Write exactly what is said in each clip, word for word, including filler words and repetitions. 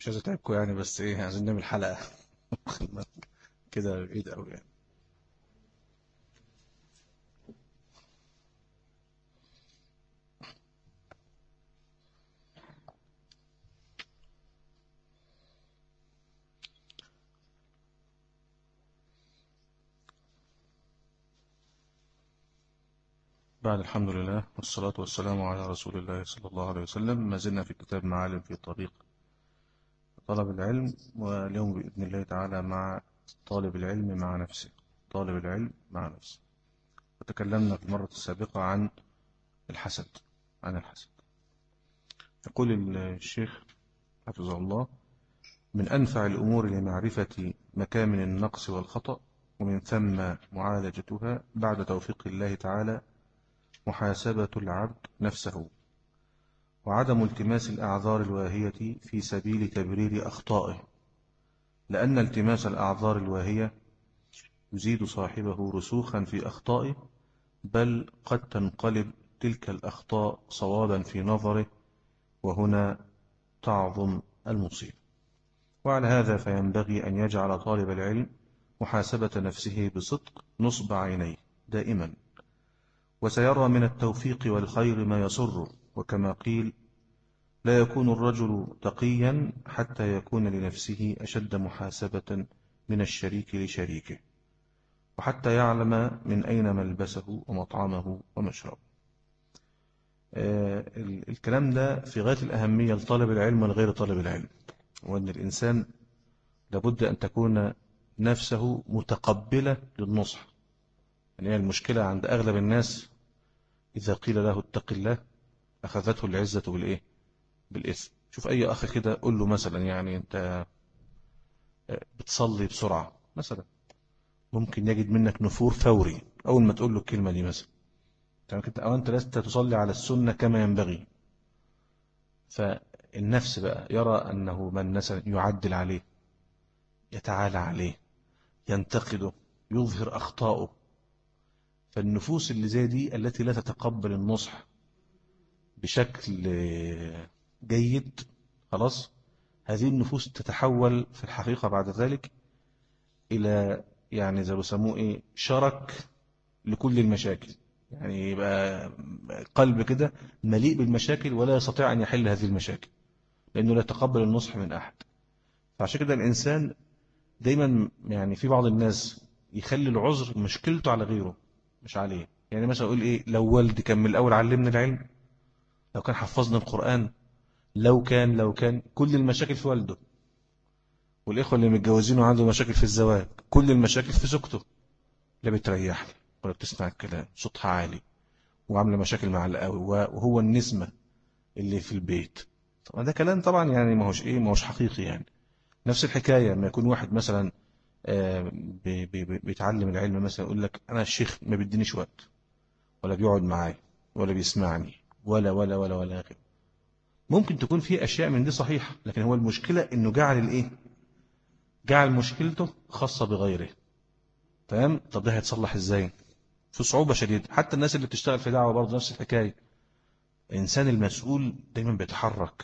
مش عايز اتعبكم يعني، بس ايه، عايزين نعمل حلقة كده بعيد قوي يعني. بعد الحمد لله والصلاة والسلام على رسول الله صلى الله عليه وسلم، ما زلنا في كتاب معالم في طريق طلب العلم، واليوم بإذن الله تعالى مع طالب العلم مع نفسه. طالب العلم مع نفسه. وتكلمنا في المرة السابقة عن الحسد عن الحسد يقول الشيخ حفظه الله: من أنفع الأمور لمعرفة مكامن النقص والخطأ، ومن ثم معالجتها بعد توفيق الله تعالى، محاسبة العبد نفسه، وعدم التماس الأعذار الواهية في سبيل تبرير أخطائه، لأن التماس الأعذار الواهية يزيد صاحبه رسوخا في أخطائه، بل قد تنقلب تلك الأخطاء صوابا في نظره، وهنا تعظم المصيبة. وعلى هذا فينبغي أن يجعل طالب العلم محاسبة نفسه بصدق نصب عينيه دائما، وسيرى من التوفيق والخير ما يسره. وكما قيل: لا يكون الرجل تقيا حتى يكون لنفسه أشد محاسبة من الشريك لشريكه، وحتى يعلم من أين ملبسه ومطعمه ومشربه. آه الكلام ده في غاية الأهمية لطالب العلم ولغير طالب العلم، وأن الإنسان لابد أن تكون نفسه متقبلة للنصح. يعني المشكلة عند أغلب الناس إذا قيل له اتق الله أخذته العزة بالإيه؟ بالإثم. شوف أي أخ كده قل له مثلا، يعني أنت بتصلي بسرعة مثلا، ممكن يجد منك نفور فوري أول ما تقول له الكلمة دي مثلا، أو أنت لست تصلي على السنة كما ينبغي. فالنفس بقى يرى أنه من مثلا يعدل عليه، يتعالى عليه، ينتقده، يظهر أخطاؤه. فالنفوس اللي زي دي التي لا تتقبل النصح بشكل جيد، خلاص، هذه النفوس تتحول في الحقيقة بعد ذلك إلى، يعني زي ما بيسموه إيه، شرك لكل المشاكل. يعني يبقى قلب كده مليء بالمشاكل ولا يستطيع أن يحل هذه المشاكل، لأنه لا يتقبل النصح من أحد. فعشان كده الإنسان دايما، يعني في بعض الناس يخلي العذر مشكلته على غيره مش عليه. يعني مثلا يقول إيه، لو والدي كان من الأول علمني العلم، لو كان حفظنا القرآن، لو كان لو كان كل المشاكل في والده. والإخوة اللي متجوزين وعنده مشاكل في الزواج، كل المشاكل في زوجته، لا بتريحني ولا بتسمع الكلام، صوتها عالي، وعامله مشاكل مع القوي، وهو النسمة اللي في البيت. طبعا ده كلام طبعا يعني ما هوش ايه، ما هوش حقيقي. يعني نفس الحكاية لما يكون واحد مثلا آه، بي بي بيتعلم العلم، مثلا يقول لك انا الشيخ ما بيدينيش وقت، ولا بيقعد معايا، ولا بيسمعني، ولا ولا ولا ولا غيره. ممكن تكون في اشياء من دي صحيحة، لكن هو المشكلة انه جعل الايه، جعل مشكلته خاصة بغيره. تمام؟ طب ده هيتصلح ازاي؟ في صعوبة شديدة. حتى الناس اللي بتشتغل في دعوة برضه نفس الحكاية. الإنسان المسؤول دايما بيتحرك،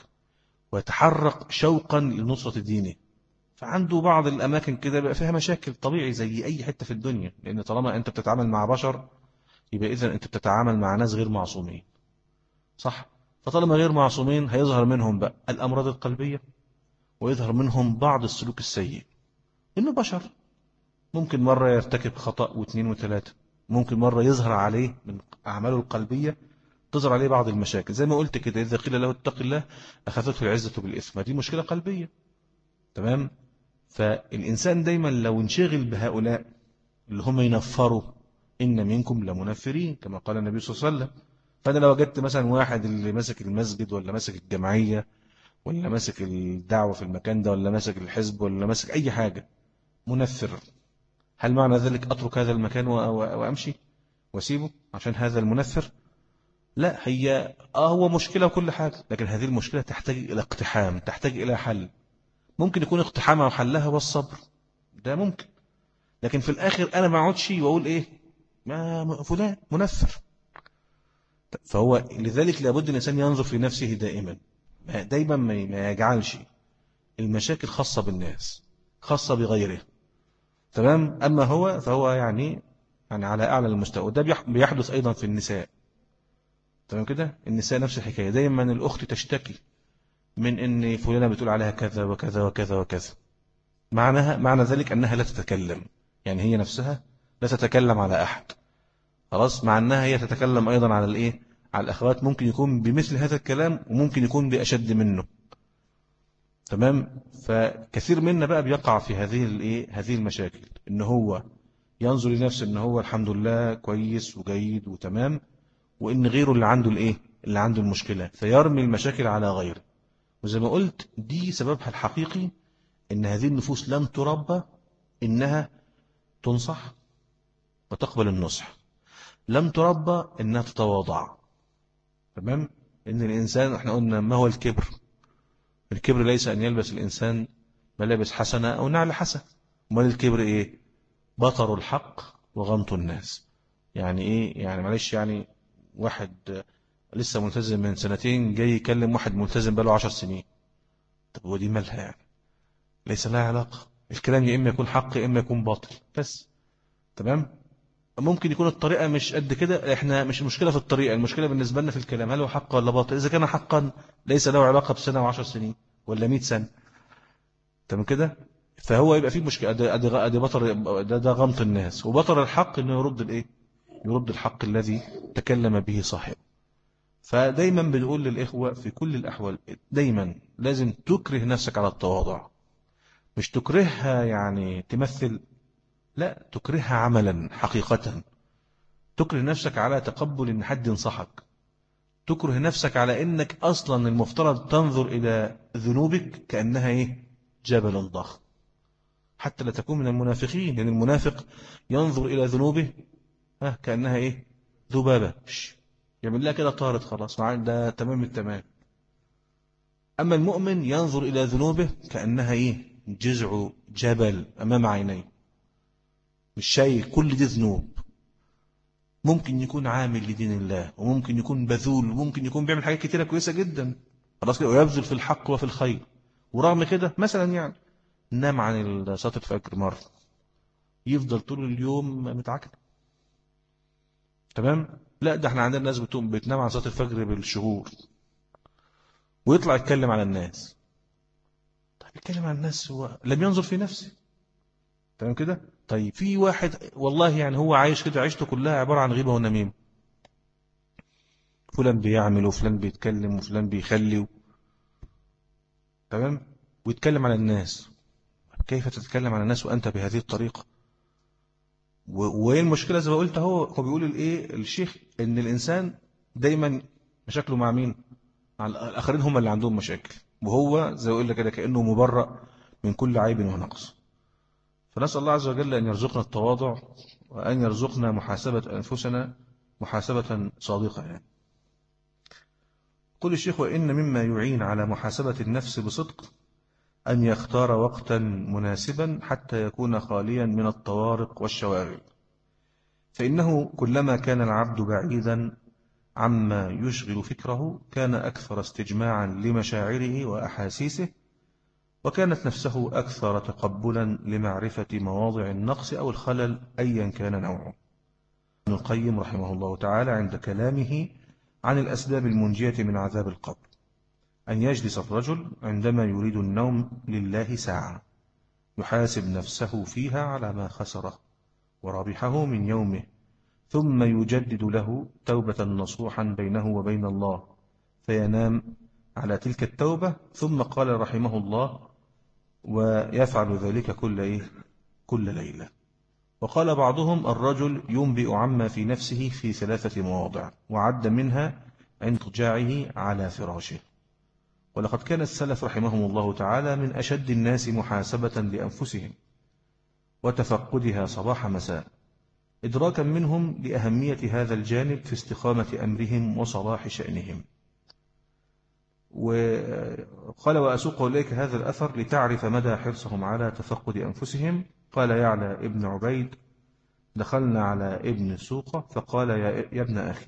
ويتحرك شوقا لنصرة دينه. فعنده بعض الأماكن كده بقى فيها مشاكل، طبيعي زي أي حتة في الدنيا، لأن طالما أنت بتتعامل مع بشر يبقى إذن أنت بتتعامل مع ناس غير معصومين، صح؟ فطالما غير معصومين هيظهر منهم بقى الأمراض القلبية، ويظهر منهم بعض السلوك السيء. إنه بشر، ممكن مرة يرتكب خطأ واثنين وثلاثة، ممكن مرة يظهر عليه من أعماله القلبية تظهر عليه بعض المشاكل. زي ما قلت كده، إذا قيل له اتق الله أخذته العزة بالإثم، دي مشكلة قلبية. تمام؟ فالإنسان دايما لو انشغل بهؤلاء اللي هم ينفروا، إن منكم لمنفرين كما قال النبي صلى الله عليه وسلم. فأنا لو وجدت مثلا واحد اللي ماسك المسجد، ولا ماسك الجمعية، ولا ماسك الدعوة في المكان ده، ولا ماسك الحزب، ولا ماسك أي حاجة، منفر، هل معنى ذلك أترك هذا المكان وأمشي وأسيبه عشان هذا المنفر؟ لا، هي آه هو مشكلة وكل حاجة، لكن هذه المشكلة تحتاج إلى اقتحام، تحتاج إلى حل. ممكن يكون اقتحامها وحلها والصبر، ده ممكن. لكن في الآخر أنا ما اقعدش وأقول إيه، ما فلان منفر. فهو لذلك لابد الإنسان ينظر في نفسه دائما، دايما ما يجعلش المشاكل خاصة بالناس، خاصة بغيره. تمام. أما هو فهو يعني يعني على أعلى المستوى. ده بيحدث أيضا في النساء. تمام كده. النساء نفس الحكاية، دايما الأخت تشتكي من أن فلانة بتقول عليها كذا وكذا وكذا وكذا. معناها معنى ذلك أنها لا تتكلم، يعني هي نفسها لا تتكلم على أحد. خلاص. مع أنها هي تتكلم أيضا على الإيه، على الأخوات، ممكن يكون بمثل هذا الكلام وممكن يكون بأشد منه. تمام. فكثير منا بقى بيقع في هذه الإيه، هذه المشاكل، إن هو ينظر لنفسه إن هو الحمد لله كويس وجيد وتمام، وإن غيره اللي عنده الإيه، اللي عنده المشكلة، فيرمي المشاكل على غيره. وزي ما قلت دي سببها الحقيقي إن هذه النفوس لم تربى إنها تنصح وتقبل النصح، لم تربى إنها تتواضع. تمام. إن الإنسان إحنا قلنا ما هو الكبر؟ الكبر ليس أن يلبس الإنسان ملابس حسنة أو نعل حسن. امال الكبر إيه؟ بطر الحق وغمط الناس. يعني إيه؟ يعني معلش، يعني واحد لسه ملتزم من سنتين جاي يكلم واحد ملتزم بقاله عشر سنين. طب ودي مالها يعني؟ ليس لها علاقة. الكلام يا إما يكون حق يا إما يكون باطل بس. تمام. ممكن يكون الطريقة مش قد كده، احنا مش المشكلة في الطريقة، المشكلة بالنسبة لنا في الكلام، هل هو حق ولا باطل؟ إذا كان حقا ليس له علاقة بسنة وعشر سنين ولا مئة سنة. تمام كده. فهو يبقى فيه مشكلة. ادي ادي ادي بطر، ده, ده غمط الناس. وبطر الحق انه يرد الايه، يرد الحق الذي تكلم به صاحبه. فدايما بنقول للإخوة في كل الأحوال دايما لازم تكره نفسك على التواضع. مش تكرهها يعني تمثل، لا، تكرهها عملا حقيقة. تكره نفسك على تقبل ان حد ينصحك. تكره نفسك على انك اصلا المفترض تنظر الى ذنوبك كأنها ايه، جبل ضخم. حتى لا تكون من المنافقين، لان يعني المنافق ينظر الى ذنوبه ها كأنها ايه، ذبابة، يعمل لها كده طارت خلاص معاه، ده تمام التمام. اما المؤمن ينظر الى ذنوبه كأنها ايه، جذع جبل امام عينيه، مش شايف كل دي ذنوب. ممكن يكون عامل لدين الله، وممكن يكون بذول، وممكن يكون بيعمل حاجات كتيرة كويسة جدا خلاص كده، ويبذل في الحق وفي الخير، ورغم كده مثلا يعني نام عن صلاة الفجر مرة، يفضل طول اليوم متعكر. تمام. لا، ده احنا عندنا ناس بتقوم بتنام عن صلاة الفجر بالشهور، ويطلع يتكلم على الناس. طيب يتكلم على الناس، هو لم ينظر في نفسه. تمام كده. طيب في واحد والله يعني هو عايش كده، عيشته كلها عبارة عن غيبة ونميمة. فلان بيعمل وفلان بيتكلم وفلان بيخلي و... تمام. ويتكلم على الناس. كيف تتكلم على الناس وأنت بهذه الطريقة؟ وإيه المشكلة؟ زي ما قلت، هو هو بيقول الإيه الشيخ إن الإنسان دايما مشاكله مع مين؟ مع الآخرين، هم اللي عندهم مشاكل، وهو زي ما قلت كده كأنه مبرأ من كل عيب ونقص. فنسأل الله عز وجل أن يرزقنا التواضع، وأن يرزقنا محاسبة أنفسنا محاسبة صادقة. يعني قل الشيخ: وإن مما يعين على محاسبة النفس بصدق أن يختار وقتا مناسبا حتى يكون خاليا من الطوارق والشواغل، فإنه كلما كان العبد بعيدا عما يشغل فكره كان أكثر استجماعا لمشاعره وأحاسيسه، وكانت نفسه أكثر تقبلا لمعرفة مواضع النقص أو الخلل أيا كان نوعه. ابن القيم رحمه الله تعالى عند كلامه عن الأسباب المنجية من عذاب القبر أن يجلس الرجل عندما يريد النوم لله ساعة يحاسب نفسه فيها على ما خسره وربحه من يومه، ثم يجدد له توبة نصوحا بينه وبين الله، فينام على تلك التوبة. ثم قال رحمه الله: ويفعل ذلك كل إيه؟ كل ليلة. وقال بعضهم: الرجل ينبئ عما في نفسه في ثلاثة مواضع، وعد منها عند اضطجاعه على فراشه. ولقد كان السلف رحمهم الله تعالى من أشد الناس محاسبة لأنفسهم وتفقدها صباح مساء، إدراكا منهم لأهمية هذا الجانب في استقامة أمرهم وصلاح شأنهم. وقال: وأسوق إليك هذا الأثر لتعرف مدى حرصهم على تفقد أنفسهم. قال يعلى ابن عبيد: دخلنا على ابن سوقة فقال: يا ابن أخي،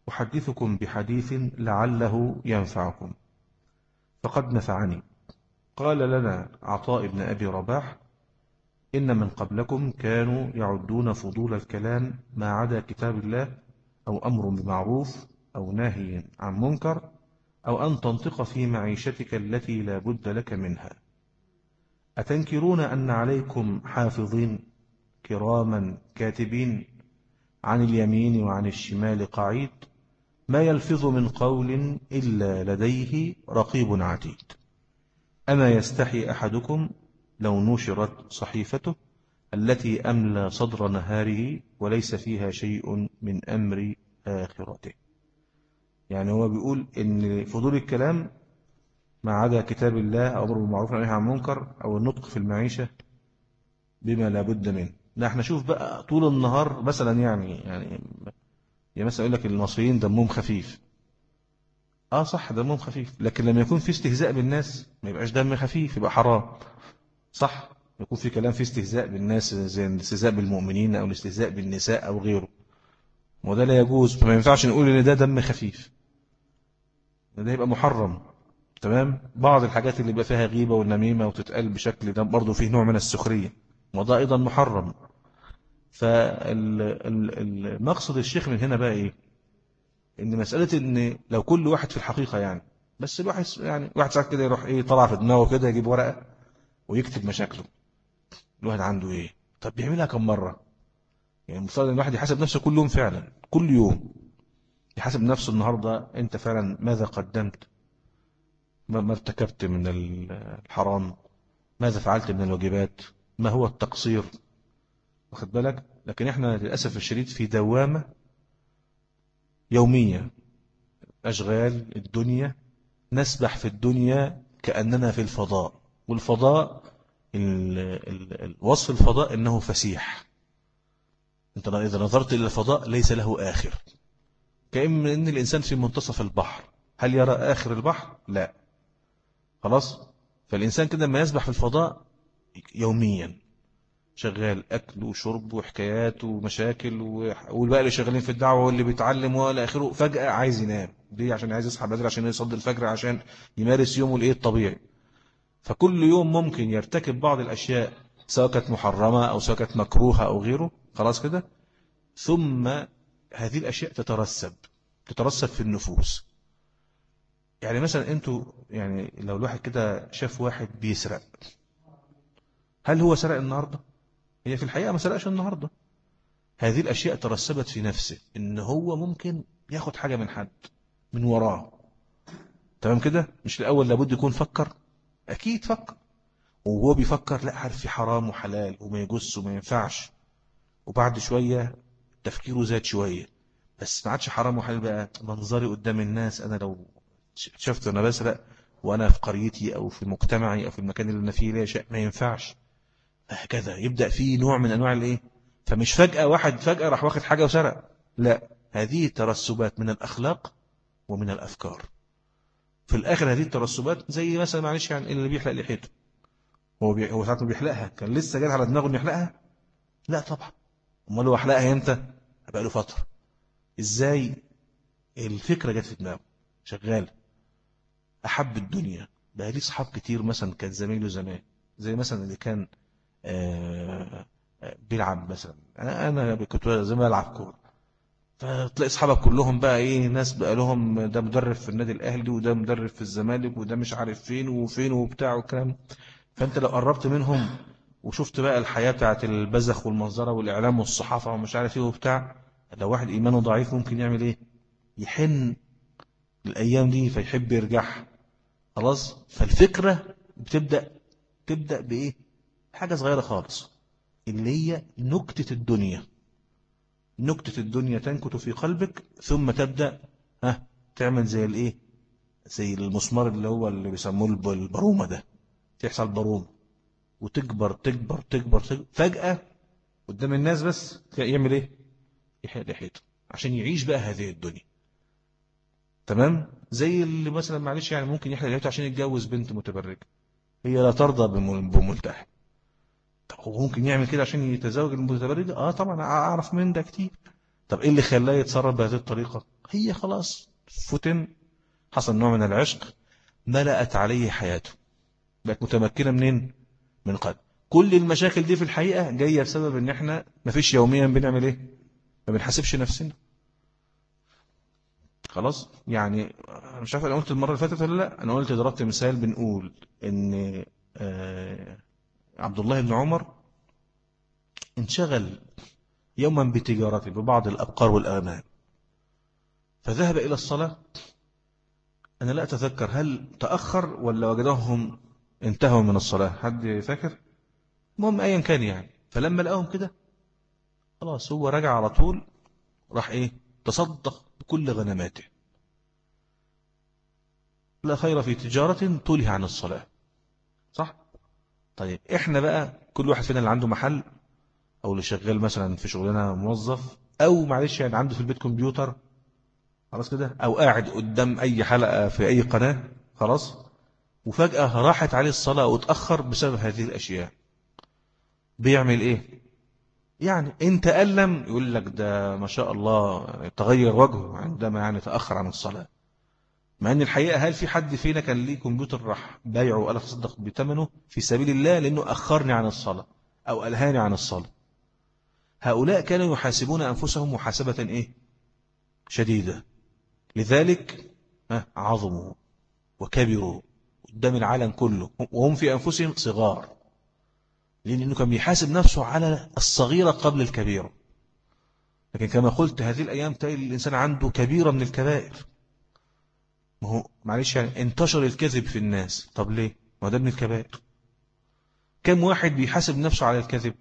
أحدثكم بحديث لعله ينفعكم، فقد نفعني. قال لنا عطاء بن أبي رباح: إن من قبلكم كانوا يعدون فضول الكلام ما عدا كتاب الله أو أمر بمعروف أو نهي عن منكر أو أن تنطق في معيشتك التي لا بد لك منها. أتنكرون أن عليكم حافظين كراما كاتبين عن اليمين وعن الشمال قعيد ما يلفظ من قول إلا لديه رقيب عتيد. أما يستحي أحدكم لو نشرت صحيفته التي أملى صدر نهاره وليس فيها شيء من أمر آخرته. يعني هو بيقول إن فضول الكلام ما عدا كتاب الله أو أمر بالمعروف والنهي عن المنكر أو النطق في المعيشة بما لا بد منه. لا احنا شوف بقى طول النهار مثلا يعني يعني يعني مثلا يقول لك المصريين دمهم خفيف. اه صح دمهم خفيف، لكن لما يكون في استهزاء بالناس ما يبقاش دم خفيف، يبقى حرام. صح، يكون في كلام فيه استهزاء بالناس زي الاستهزاء بالمؤمنين او الاستهزاء بالنساء او غيره، وده لا يجوز. فما ينفعش نقول ان ده دم خفيف، ده يبقى محرم. تمام. بعض الحاجات اللي بقى فيها غيبة والنميمة وتتقال بشكل ده برضه فيه نوع من السخرية، وده ايضا محرم. فالمقصد الشيخ من هنا بقى ايه؟ ان مسألة ان لو كل واحد في الحقيقة يعني بس الواحد يعني واحد ساعات كده يروح ايه طلع في دماغه كده يجيب ورقة ويكتب مشاكله. الواحد عنده ايه؟ طب بيعملها كم مرة؟ يعني المفترض ان الواحد يحاسب نفسه كل يوم، فعلا كل يوم يحاسب نفسه. النهاردة انت فعلا ماذا قدمت؟ ما ارتكبت من الحرام؟ ماذا فعلت من الواجبات؟ ما هو التقصير؟ واخد بالك؟ لكن احنا للأسف الشديد في دوامة يومية، أشغال الدنيا، نسبح في الدنيا كأننا في الفضاء. والفضاء ال ال ال وصف الفضاء إنه فسيح. انت إذا نظرت إلى الفضاء ليس له آخر، كأن إن الإنسان في منتصف البحر. هل يرى آخر البحر؟ لا. خلاص. فالإنسان كده ما يسبح في الفضاء يوميا، شغال أكل وشرب وحكايات ومشاكل، والباقي اللي شغالين في الدعوة واللي بيتعلم ولا آخره فجأة عايز ينام. ليه؟ عشان عايز يصحى بدري عشان يصلي الفجر عشان يمارس يومه الإيه الطبيعي. فكل يوم ممكن يرتكب بعض الأشياء سواء كانت محرمة أو سواء كانت مكروهة أو غيره. خلاص كده. ثم هذه الأشياء تترسب تترسب في النفوس. يعني مثلا أنتوا يعني لو الواحد كده شاف واحد بيسرق، هل هو سرق النهاردة؟ هي في الحقيقة ما سرقش النهاردة. هذه الأشياء ترسبت في نفسه إن هو ممكن ياخد حاجة من حد من وراه. تمام كده. مش الأول لابد يكون فكر؟ أكيد فكر، وهو بيفكر لا عارف في حرام وحلال وما يجوز وما ينفعش. وبعد شوية تفكيره زاد شوية، بس ما عادش حرام وحلال بقى. منظري قدام الناس، أنا لو شفت أنا بسرق وأنا في قريتي أو في مجتمعي أو في المكان اللي أنا فيه ليه شيء ما ينفعش. هكذا يبدأ فيه نوع من أنواع الإيه. فمش فجأة واحد فجأة راح واخد حاجة وسرق، لا. هذه ترسبات من الأخلاق ومن الأفكار. في الآخر هذه الترسبات زي مثلا معلش يعني اللي بيحلق لحيته، هو بي... هو ساعة ما بيحلقها كان لسه جاي على دماغه انه يحلقها؟ لا طبعا. امال هو حلقها امتى؟ بقى له فترة. ازاي؟ الفكرة جت في دماغه شغال. أحب الدنيا. بقى ليه صحاب كتير مثلا كان زميله زمان، زي مثلا اللي كان آه بيلعب مثلا. أنا كنت زي ما ألعب كورة، فتلاقي أصحابك كلهم بقى إيه ناس بقى لهم ده مدرب في النادي الأهلي وده مدرب في الزمالك وده مش عارف فين وفين وبتاع وكلام. فأنت لو قربت منهم وشفت بقى الحياة بتاعت البزخ والمنظرة والإعلام والصحافة ومش عارف إيه وبتاع، لو واحد إيمانه ضعيف ممكن يعمل إيه؟ يحن الأيام دي فيحب يرجعها. خلاص. فالفكرة بتبدأ تبدأ بإيه؟ حاجة صغيرة خالص اللي هي نكتة الدنيا. نكتة الدنيا تنكت في قلبك ثم تبدأ ها تعمل زي الإيه؟ زي المسمار اللي هو اللي بيسموه البرومة ده. تحصل برومة وتكبر تكبر تكبر, تكبر. فجأة قدام الناس بس يعمل إيه؟ يحيط يحيطه عشان يعيش بقى هذه الدنيا. تمام. زي اللي مثلا معلش يعني ممكن يحلق لحيته عشان يتجوز بنت متبرجة، هي لا ترضى بملتحي. طب هو ممكن يعمل كده عشان يتزوج المتبرجة؟ اه طبعا اعرف من ده كتير. طب ايه اللي خلاه يتصرف بهذه الطريقة؟ هي خلاص فتن، حصل نوع من العشق، ملأت عليه حياته. بقت متمكنة منين؟ من قلب. كل المشاكل دي في الحقيقة جاية بسبب ان احنا مفيش يوميا بنعمل ايه؟ ما بنحاسبش نفسنا. خلاص يعني أنا مش عارف انا قلت المرة اللي فاتت ولا لا، انا قلت ضربت مثال بنقول ان آه عبد الله بن عمر انشغل يوما بتجارته ببعض الأبقار والأغنام، فذهب إلى الصلاة. أنا لا أتذكر هل تأخر ولا وجدهم انتهوا من الصلاة، حد فاكر؟ المهم أيا كان يعني، فلما لقاهم كده خلاص هو رجع على طول، راح إيه تصدق بكل غنماته. لا خير في تجارة تلهي عن الصلاة. صح؟ طيب إحنا بقى كل واحد فينا اللي عنده محل، أو اللي شغال مثلا في شغلنا موظف، أو معلش يعني عنده في البيت كمبيوتر، خلاص كده، أو قاعد قدام أي حلقة في أي قناة، خلاص، وفجأة راحت عليه الصلاة وتأخر بسبب هذه الأشياء، بيعمل إيه؟ يعني إن تألم يقول لك ده ما شاء الله تغير وجهه عندما يعني تأخر عن الصلاة. مع أن الحقيقة هل في حد فينا كان ليه كمبيوتر راح بايعه وقال تصدق بثمنه في سبيل الله لأنه أخرني عن الصلاة أو ألهاني عن الصلاة؟ هؤلاء كانوا يحاسبون أنفسهم محاسبة إيه؟ شديدة. لذلك عظموا وكبروا قدام العالم كله وهم في أنفسهم صغار، لأنه كان بيحاسب نفسه على الصغيرة قبل الكبيرة. لكن كما قلت هذه الأيام تلاقي الإنسان عنده كبيرة من الكبائر. ما هو معلش يعني انتشر الكذب في الناس، طب ليه؟ ما ده من الكبائر. كم واحد بيحاسب نفسه على الكذب؟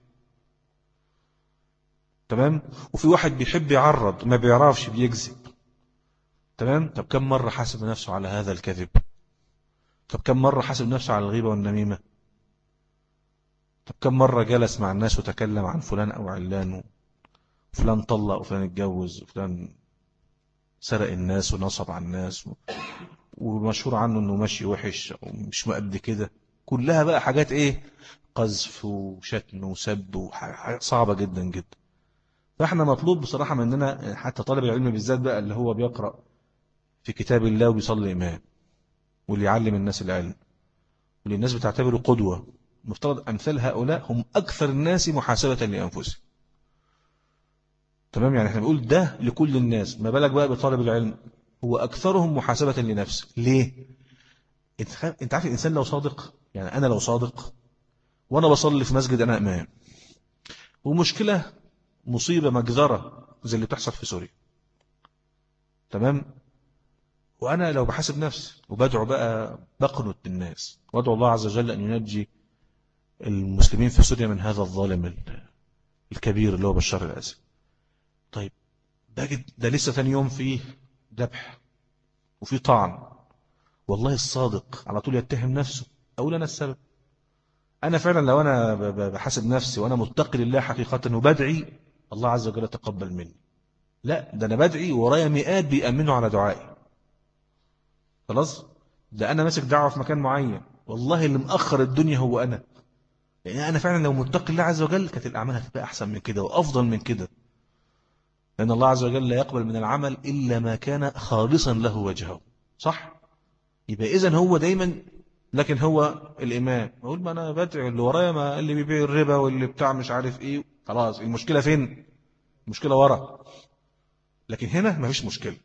تمام. وفي واحد بيحب يعرض ما بيعرفش بيكذب. تمام. طب كم مرة حاسب نفسه على هذا الكذب؟ طب كم مرة حاسب نفسه على الغيبة والنميمة؟ طب كم مرة جلس مع الناس وتكلم عن فلان أو علان، فلان طلق وفلان اتجوز وفلان سرق الناس ونصب على الناس ومشهور عنه انه ماشي وحش ومش مقد كده، كلها بقى حاجات ايه؟ قذف وشتم وسب وحاجات صعبة جدا جدا. فاحنا مطلوب بصراحة مننا حتى طالب العلم بالذات بقى اللي هو بيقرأ في كتاب الله وبيصلي إمام واللي يعلم الناس العلم واللي الناس بتعتبره قدوة، مفترض أمثال هؤلاء هم أكثر الناس محاسبة لأنفسهم. تمام. يعني احنا بنقول ده لكل الناس، ما بالك بقى بطالب العلم، هو أكثرهم محاسبة لنفسه. ليه؟ انت خ... انت عارف الإنسان لو صادق، يعني أنا لو صادق وأنا بصلي في مسجد أنا إمام ومشكلة مصيبة مجزرة زي اللي بتحصل في سوريا، تمام، وأنا لو بحاسب نفسي وبدعو بقى بقنط الناس وادعو الله عز وجل أن ينجي المسلمين في سوريا من هذا الظالم الكبير اللي هو بشار الأسد. طيب ده, ده لسه ثاني يوم فيه ذبح وفيه طعن، والله الصادق على طول يتهم نفسه، أقول أنا السبب. أنا فعلا لو أنا بحاسب نفسي وأنا متقي لله حقيقة وبدعي الله عز وجل تقبل مني، لا ده أنا بدعي ورايا مئات بيأمنوا على دعائي. خلاص، ده أنا ماسك دعوة في مكان معين، والله اللي مأخر الدنيا هو أنا، لأن أنا فعلا لو متقي الله عز وجل كانت الأعمال هتبقى أحسن من كده وأفضل من كده، لأن الله عز وجل لا يقبل من العمل إلا ما كان خالصا له وجهه. صح؟ يبقى إذن هو دايما، لكن هو الإمام أقول ما أنا بدعي اللي ورايا، ما اللي بيبيع الربا واللي بتاع مش عارف إيه، خلاص المشكلة فين؟ المشكلة ورا. لكن هنا ما فيش مشكلة،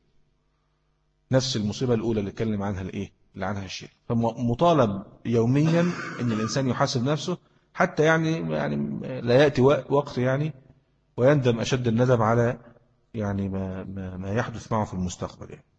نفس المصيبة الأولى اللي اتكلم عنها الإيه؟ اللي عنها الشيء. فمطالب يوميا أن الإنسان يحاسب نفسه، حتى يعني يعني لا يأتي وقت يعني ويندم أشد الندم على يعني ما ما ما يحدث معه في المستقبل يعني.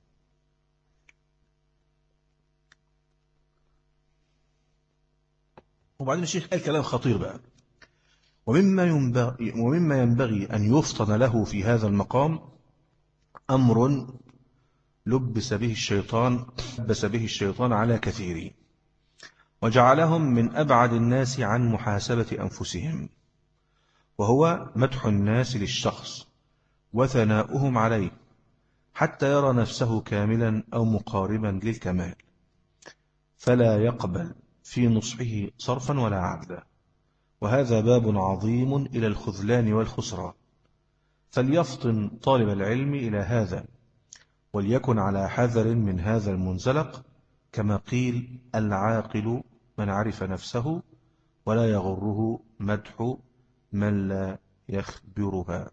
وبعدين الشيخ قال كلام خطير بقى، ومما ينبغي ومما ينبغي أن يفطن له في هذا المقام أمر لبس به الشيطان لبس به الشيطان على كثيرين وجعلهم من أبعد الناس عن محاسبة أنفسهم، وهو مدح الناس للشخص وثناؤهم عليه حتى يرى نفسه كاملا أو مقاربا للكمال، فلا يقبل في نصحه صرفا ولا عدلا. وهذا باب عظيم إلى الخذلان والخسران، فليفطن طالب العلم إلى هذا وليكن على حذر من هذا المنزلق، كما قيل العاقل من عرف نفسه ولا يغره مدح من لا يخبرها.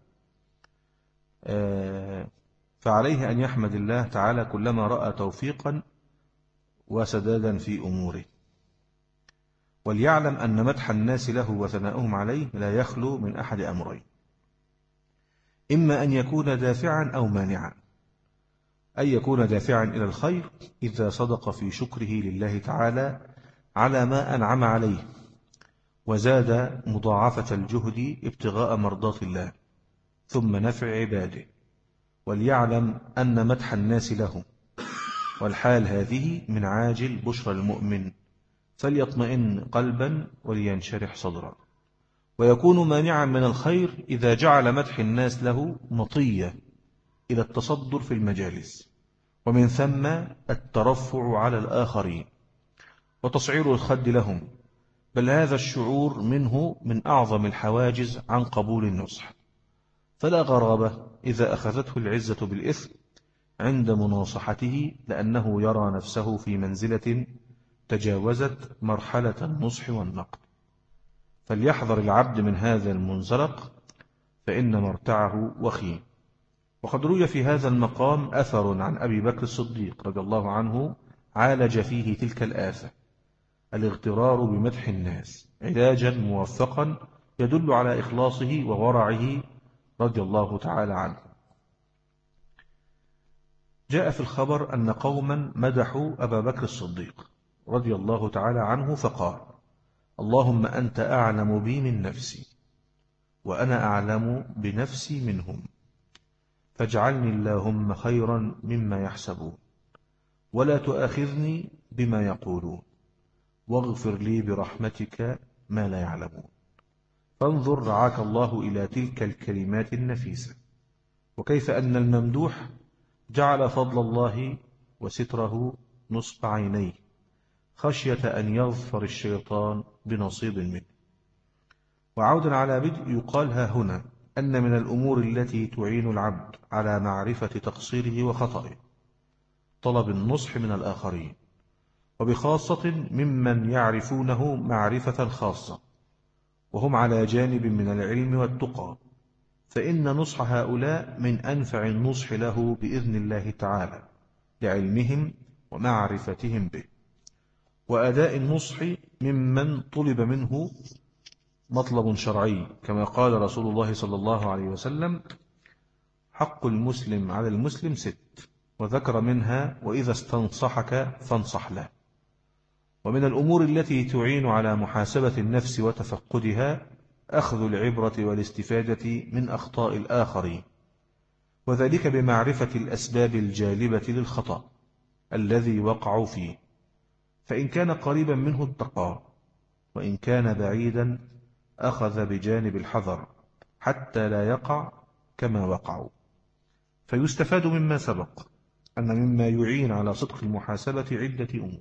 فعليه أن يحمد الله تعالى كلما رأى توفيقا وسدادا في أموره، وليعلم أن مدح الناس له وثناؤهم عليه لا يخلو من أحد أمرين: إما أن يكون دافعا أو مانعا. أن يكون دافعا إلى الخير إذا صدق في شكره لله تعالى على ما أنعم عليه وزاد مضاعفة الجهد ابتغاء مرضات الله ثم نفع عباده. وليعلم أن مدح الناس له والحال هذه من عاجل بشرى المؤمن، فليطمئن قلبا ولينشرح صدرا. ويكون مانعا من الخير إذا جعل مدح الناس له مطية إلى التصدر في المجالس، ومن ثم الترفع على الآخرين وتصعير الخد لهم، بل هذا الشعور منه من أعظم الحواجز عن قبول النصح. فلا غرابة إذا أخذته العزة بالإثم عند مناصحته، لأنه يرى نفسه في منزلة تجاوزت مرحلة النصح والنقد. فليحذر العبد من هذا المنزلق، فإن مرتعه وخيم. وقد روي في هذا المقام أثر عن أبي بكر الصديق رضي الله عنه عالج فيه تلك الآفة، الاغترار بمدح الناس، علاجا موفقا يدل على إخلاصه وورعه رضي الله تعالى عنه. جاء في الخبر أن قوما مدحوا أبا بكر الصديق رضي الله تعالى عنه فقال: اللهم أنت أعلم بي من نفسي وأنا أعلم بنفسي منهم، فاجعلني اللهم خيرا مما يحسبون، ولا تؤاخذني بما يقولون، واغفر لي برحمتك ما لا يعلمون. فانظر رعاك الله إلى تلك الكلمات النفيسة، وكيف أن الممدوح جعل فضل الله وستره نصب عينيه خشية أن يظفر الشيطان بنصيب منه. وعودا على بدء يقال ها هنا أن من الأمور التي تعين العبد على معرفة تقصيره وخطئه طلب النصح من الآخرين، وبخاصة ممن يعرفونه معرفة خاصة وهم على جانب من العلم والتقى، فإن نصح هؤلاء من أنفع النصح له بإذن الله تعالى لعلمهم ومعرفتهم به. وأداء النصح ممن طلب منه مطلب شرعي، كما قال رسول الله صلى الله عليه وسلم: حق المسلم على المسلم ست، وذكر منها: وإذا استنصحك فانصح له. ومن الأمور التي تعين على محاسبة النفس وتفقدها أخذ العبرة والاستفادة من أخطاء الآخرين، وذلك بمعرفة الأسباب الجالبة للخطأ الذي وقعوا فيه، فإن كان قريبا منه اتقاه، وإن كان بعيدا أخذ بجانب الحذر حتى لا يقع كما وقعوا. فيستفاد مما سبق أن مما يعين على صدق المحاسبة عدة أمور: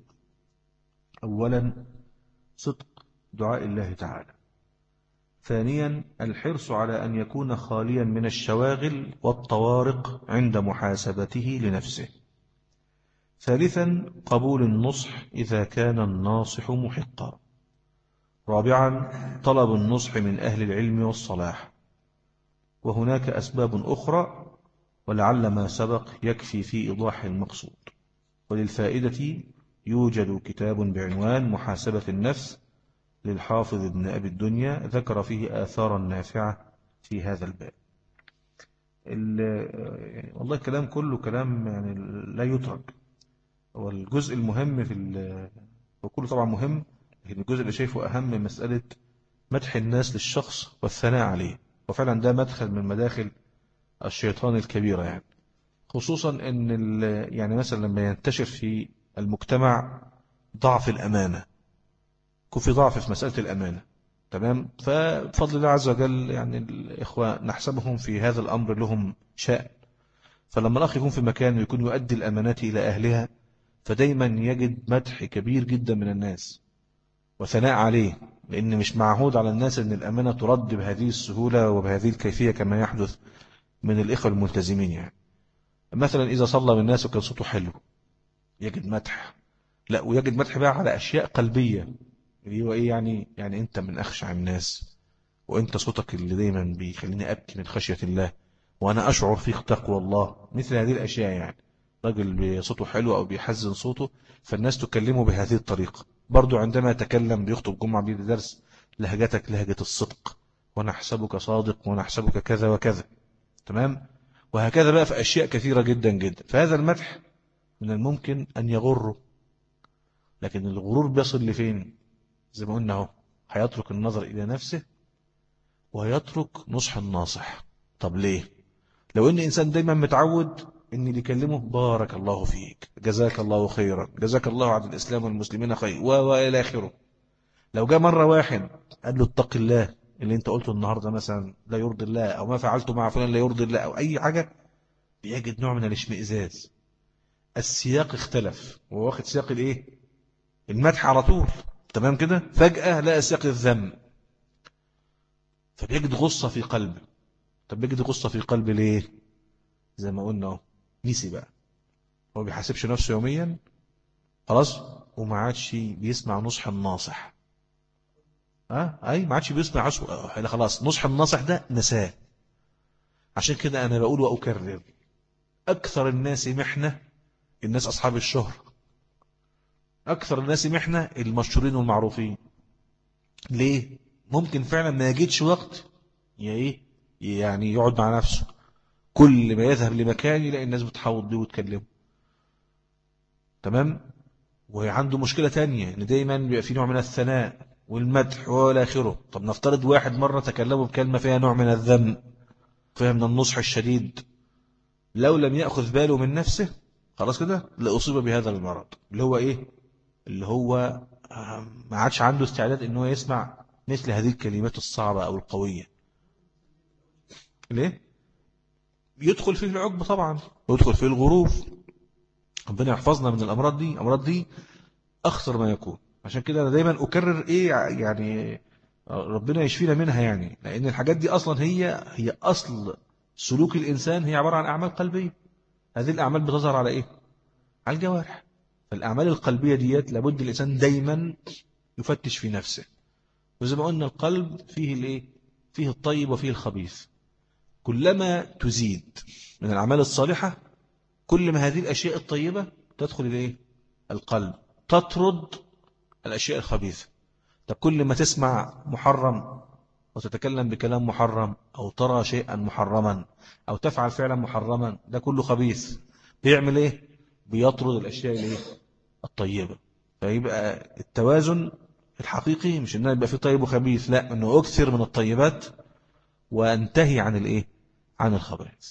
أولا صدق دعاء الله تعالى، ثانيا الحرص على أن يكون خاليا من الشواغل والطوارق عند محاسبته لنفسه، ثالثا قبول النصح إذا كان الناصح محقا، رابعا طلب النصح من أهل العلم والصلاح. وهناك أسباب أخرى ولعل ما سبق يكفي في إيضاح المقصود. وللفائدة يوجد كتاب بعنوان محاسبة النفس للحافظ ابن أبي الدنيا ذكر فيه آثارا نافعة في هذا الباب. والله الكلام كله كلام يعني لا يترك، والجزء المهم في وكله طبعا مهم، لكن الجزء اللي شايفه أهم مسألة مدح الناس للشخص والثناء عليه، وفعلا ده مدخل من مداخل الشيطان الكبيرة، يعني خصوصا أن يعني مثلا لما ينتشر في المجتمع ضعف الأمانة، يكون في ضعف في مسألة الأمانة، تمام، فبفضل الله عز وجل يعني الإخوة نحسبهم في هذا الأمر لهم شأن، فلما الأخ يكون في مكان ويكون يؤدي الأمانات إلى أهلها فدايما يجد مدح كبير جدا من الناس وثناء عليه، لأن مش معهود على الناس أن الأمانة ترد بهذه السهولة وبهذه الكيفية كما يحدث من الإخوة الملتزمين. يعني مثلا إذا صلى من الناس وكان صوته حلو يجد مدح، لا ويجد مدح بقى على أشياء قلبية، يعني مثلا إذا صلى من الناس وكان صوته حلو يجد مدح، لا ويجد مدح بقى على أشياء قلبية، يعني مثلا إذا صلى من الناس وكان صوته حلو يجد مدح، اللي هو إيه يعني يعني أنت من أخشع الناس، وأنت صوتك اللي دايما بيخليني أبكي من خشية الله، وأنا أشعر فيك تقوى الله، مثل هذه الأشياء يعني. راجل صوته حلو أو بيحزن صوته، فالناس تكلمه بهذه الطريقة. برضو عندما يتكلم بيخطب جمعة بيدي درس، لهجتك لهجة الصدق، وأنا أحسبك صادق، وأنا أحسبك كذا وكذا. تمام. وهكذا بقى في أشياء كثيرة جدا جدا. فهذا المدح من الممكن أن يغره، لكن الغرور بيصل لفين؟ زي ما قلنا اهو، هيترك النظر إلى نفسه ويترك نصح الناصح. طب ليه؟ لو ان انسان دايما متعود ان اللي يكلمه بارك الله فيك، جزاك الله خيرا، جزاك الله عن الاسلام والمسلمين خير، و والى اخره. لو جاء مره واحد قال له اتق الله، اللي انت قلته النهارده مثلا لا يرضي الله، او ما فعلته مع فلان لا يرضي الله، او اي حاجه، بيجد نوع من الاشمئزاز. السياق اختلف، وهو واخد سياق الايه؟ المدح على طول. تمام كده، فجاه لقى سياق الذم، فبيجد غصه في قلبه. طب بيجد غصه في قلبه ليه؟ زي ما قلنا اهو، نسي بقى، هو بيحاسبش نفسه يوميا خلاص، وما عادش بيسمع نصح الناصح. ها أه؟ اي ما عادش بيسمع عشو، خلاص نصح الناصح ده نساه. عشان كده انا بقول واكرر، اكثر الناس محنة الناس اصحاب الشهرة، اكثر الناس محنة المشهورين والمعروفين. ليه؟ ممكن فعلا ما يجدش وقت يا ايه يعني يقعد مع نفسه، كل ما يذهب لمكان يلاقي الناس بتحاوط بيه وتكلمه. تمام. وعنده مشكلة تانية، ان دايما بيبقى في نوع من الثناء والمدح والى اخره. طب نفترض واحد مرة تكلمه بكلمة فيها نوع من الذم، فيها من النصح الشديد، لو لم يأخذ باله من نفسه خلاص كده لأصيب بهذا المرض، اللي هو ايه؟ اللي هو ما عادش عنده استعداد ان هو يسمع مثل هذه الكلمات الصعبة او القوية. ليه؟ يدخل فيه العجب طبعا، ويدخل فيه الغرور. ربنا يحفظنا من الأمراض دي. الأمراض دي أخطر ما يكون. عشان كده أنا دايما أكرر إيه يعني ربنا يشفينا منها يعني، لأن الحاجات دي أصلا هي هي أصل سلوك الإنسان، هي عبارة عن أعمال قلبية. هذه الأعمال بتظهر على إيه؟ على الجوارح. فالأعمال القلبية ديت لابد الإنسان دايما يفتش في نفسه. وزي ما قلنا القلب فيه الإيه؟ فيه الطيب وفيه الخبيث. كلما تزيد من الأعمال الصالحة، كل ما هذه الأشياء الطيبة تدخل إليه القلب، تطرد الأشياء الخبيثة. طب كل ما تسمع محرم وتتكلم بكلام محرم، أو ترى شيئا محرما، أو تفعل فعلا محرما، ده كله خبيث. بيعمل إيه؟ بيطرد الأشياء الإيه؟ الطيبة. فيبقى التوازن الحقيقي مش إنه يبقى فيه طيب وخبيث، لا، إنه أكثر من الطيبات وانتهي عن الإيه؟ عن الخبائث.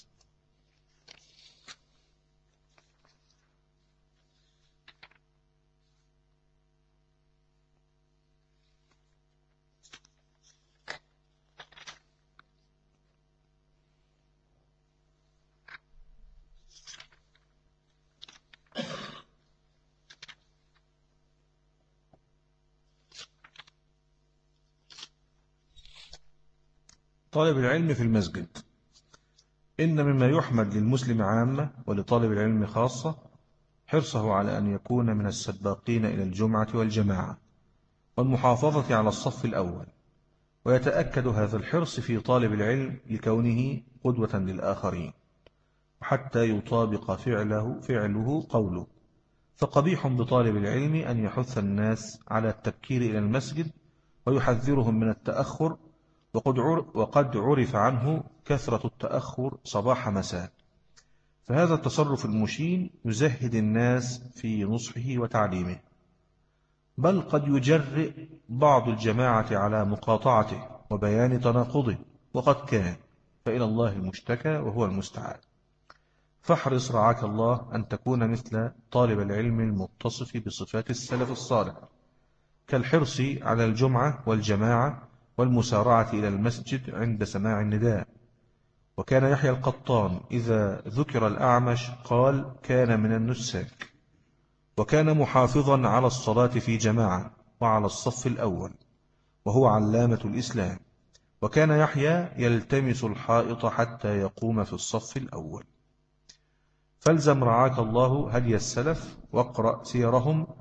طالب العلم في المسجد. إن مما يحمد للمسلم عامة ولطالب العلم خاصة حرصه على أن يكون من السباقين إلى الجمعة والجماعة والمحافظة على الصف الأول. ويتأكد هذا الحرص في طالب العلم لكونه قدوة للآخرين، وحتى يطابق فعله, فعله قوله. فقبيح بطالب العلم أن يحث الناس على التبكير إلى المسجد ويحذرهم من التأخر، وقد عرف عنه كثرة التأخر صباح مساء. فهذا التصرف المشين يزهد الناس في نصحه وتعليمه، بل قد يجرئ بعض الجماعة على مقاطعته وبيان تناقضه، وقد كان، فإلى الله المشتكى وهو المستعان. فاحرص رعاك الله أن تكون مثل طالب العلم المتصف بصفات السلف الصالح، كالحرص على الجمعة والجماعة والمسارعة إلى المسجد عند سماع النداء. وكان يحيى القطان إذا ذكر الأعمش قال كان من النساك، وكان محافظا على الصلاة في جماعة وعلى الصف الأول، وهو علامة الإسلام. وكان يحيى يلتمس الحائط حتى يقوم في الصف الأول. فالزم رعاك الله هدي السلف واقرأ سيرهم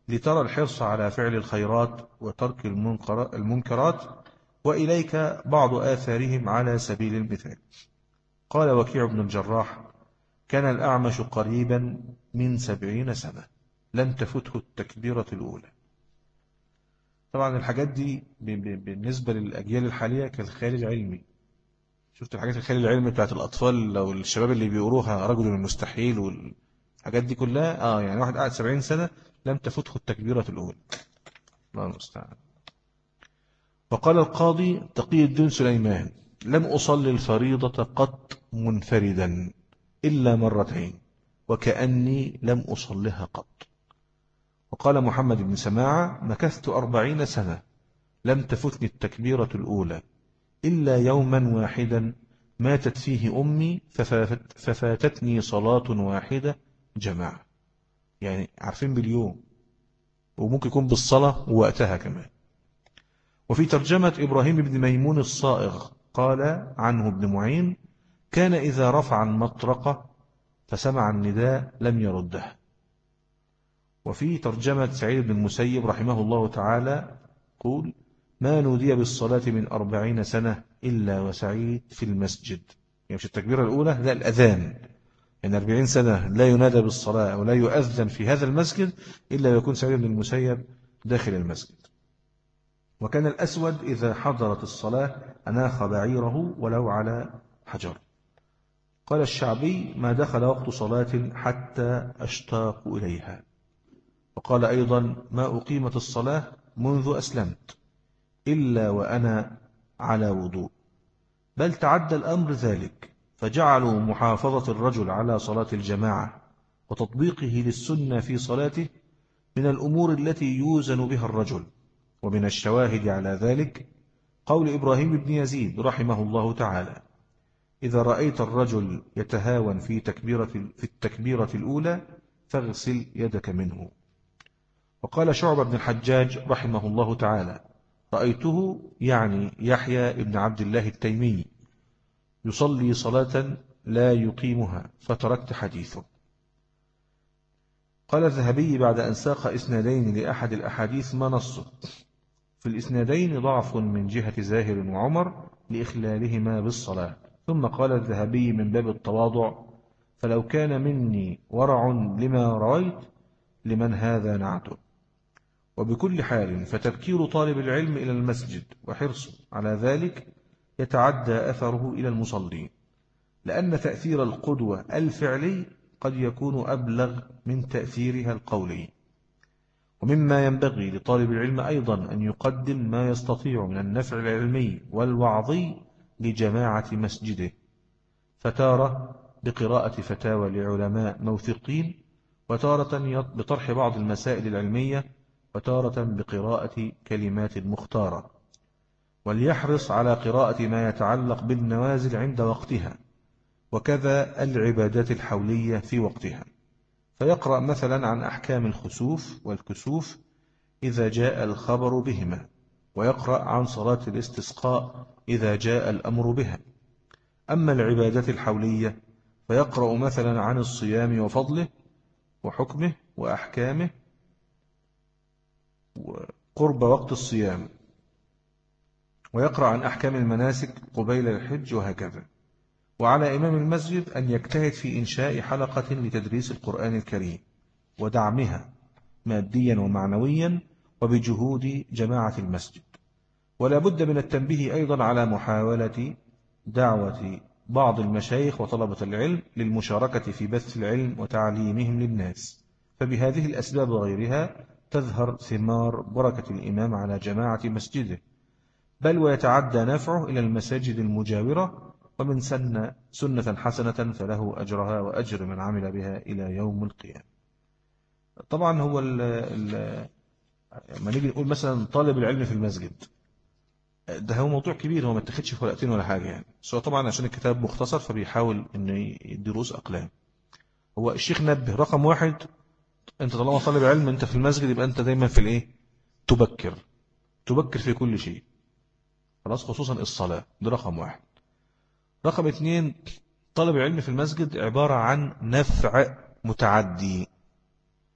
لترى الحرص على فعل الخيرات وترك المنكرات، وإليك بعض آثارهم على سبيل المثال. قال وكيع بن الجراح: كان الأعمش قريبا من سبعين سنة لم تفته التكبيرة الأولى. طبعا الحاجات دي بالنسبة للأجيال الحالية كالخيال العلمي. شفت الحاجات الخيال العلمي بتاعت الأطفال أو الشباب اللي بيقروها رجل المستحيل والحاجات دي كلها. آه يعني واحد قاعد سبعين سنة لم تفته التكبيرة الأولى. الله المستعان. وقال القاضي تقي الدين سليمان: لم أصلي الفريضة قط منفردا إلا مرتين وكأني لم أصلها قط. وقال محمد بن سماعة: مكثت أربعين سنة لم تفتني التكبيرة الأولى إلا يوما واحدا ماتت فيه أمي ففات ففاتتني صلاة واحدة جماعة. يعني عارفين باليوم، وممكن يكون بالصلاة ووقتها كمان. وفي ترجمة إبراهيم بن ميمون الصائغ قال عنه ابن معين: كان إذا رفع المطرقة فسمع النداء لم يردها. وفي ترجمة سعيد بن المسيب رحمه الله تعالى قول: ما نودي بالصلاة من أربعين سنة إلا وسعيد في المسجد. يعني مش التكبيرة الأولى، لا الأذان. يعني أربعين سنة لا ينادى بالصلاة أو لا يؤذن في هذا المسجد إلا يكون سعيد بن المسيب داخل المسجد. وكان الأسود إذا حضرت الصلاة أناخ بعيره ولو على حجر. قال الشعبي: ما دخل وقت صلاة حتى أشتاق إليها. وقال أيضا: ما أقيمت الصلاة منذ أسلمت إلا وأنا على وضوء. بل تعدى الأمر ذلك فجعلوا محافظة الرجل على صلاة الجماعة وتطبيقه للسنة في صلاته من الأمور التي يوزن بها الرجل. ومن الشواهد على ذلك قول إبراهيم بن يزيد رحمه الله تعالى: إذا رأيت الرجل يتهاون في تكبيرة في التكبيرة الأولى فاغسل يدك منه. وقال شعبة بن الحجاج رحمه الله تعالى: رأيته يعني يحيى بن عبد الله التيمي يصلي صلاة لا يقيمها فتركت حديثه. قال الذهبي بعد أن ساق إسنادين لأحد الأحاديث ما نصه: في الإسنادين ضعف من جهة زاهر وعمر لإخلالهما بالصلاة. ثم قال الذهبي من باب التواضع: فلو كان مني ورع لما رويت لمن هذا نعته. وبكل حال فتبكير طالب العلم إلى المسجد وحرصه على ذلك يتعدى أثره إلى المصلين، لأن تأثير القدوة الفعلي قد يكون أبلغ من تأثيرها القولي. ومما ينبغي لطالب العلم أيضا أن يقدم ما يستطيع من النفع العلمي والوعظي لجماعة مسجده، فتارة بقراءة فتاوى لعلماء موثقين، وتارة بطرح بعض المسائل العلمية، وتارة بقراءة كلمات مختارة. وليحرص على قراءة ما يتعلق بالنوازل عند وقتها، وكذا العبادات الحولية في وقتها، فيقرأ مثلا عن أحكام الخسوف والكسوف إذا جاء الخبر بهما، ويقرأ عن صلاة الاستسقاء إذا جاء الأمر بها. أما العبادات الحولية فيقرأ مثلا عن الصيام وفضله وحكمه وأحكامه وقرب وقت الصيام، ويقرأ عن أحكام المناسك قبيل الحج وهكذا. وعلى إمام المسجد أن يجتهد في إنشاء حلقة لتدريس القرآن الكريم ودعمها ماديا ومعنويا وبجهود جماعة المسجد. ولا بد من التنبيه أيضا على محاولة دعوة بعض المشايخ وطلبة العلم للمشاركة في بث العلم وتعليمهم للناس، فبهذه الأسباب وغيرها تظهر ثمار بركة الإمام على جماعة مسجده، بل ويتعدى نفعه إلى المساجد المجاورة. ومن سن سنة حسنة فله أجرها وأجر من عمل بها إلى يوم القيامة. طبعا هو ال ال ما نيجي نقول مثلا طالب العلم في المسجد، ده هو موضوع كبير، هو ما اتخدش في ورقتين ولا حاجة يعني، بس هو طبعا عشان الكتاب مختصر فبيحاول انه يدي رؤوس أقلام. هو الشيخ نبه رقم واحد: انت طالما طالب علم انت في المسجد يبقى انت دايما في الايه؟ تبكر تبكر في كل شيء، خلاص، خصوصا الصلاة، ده رقم واحد. رقم اثنين: طالب العلم في المسجد عبارة عن نفع متعدي.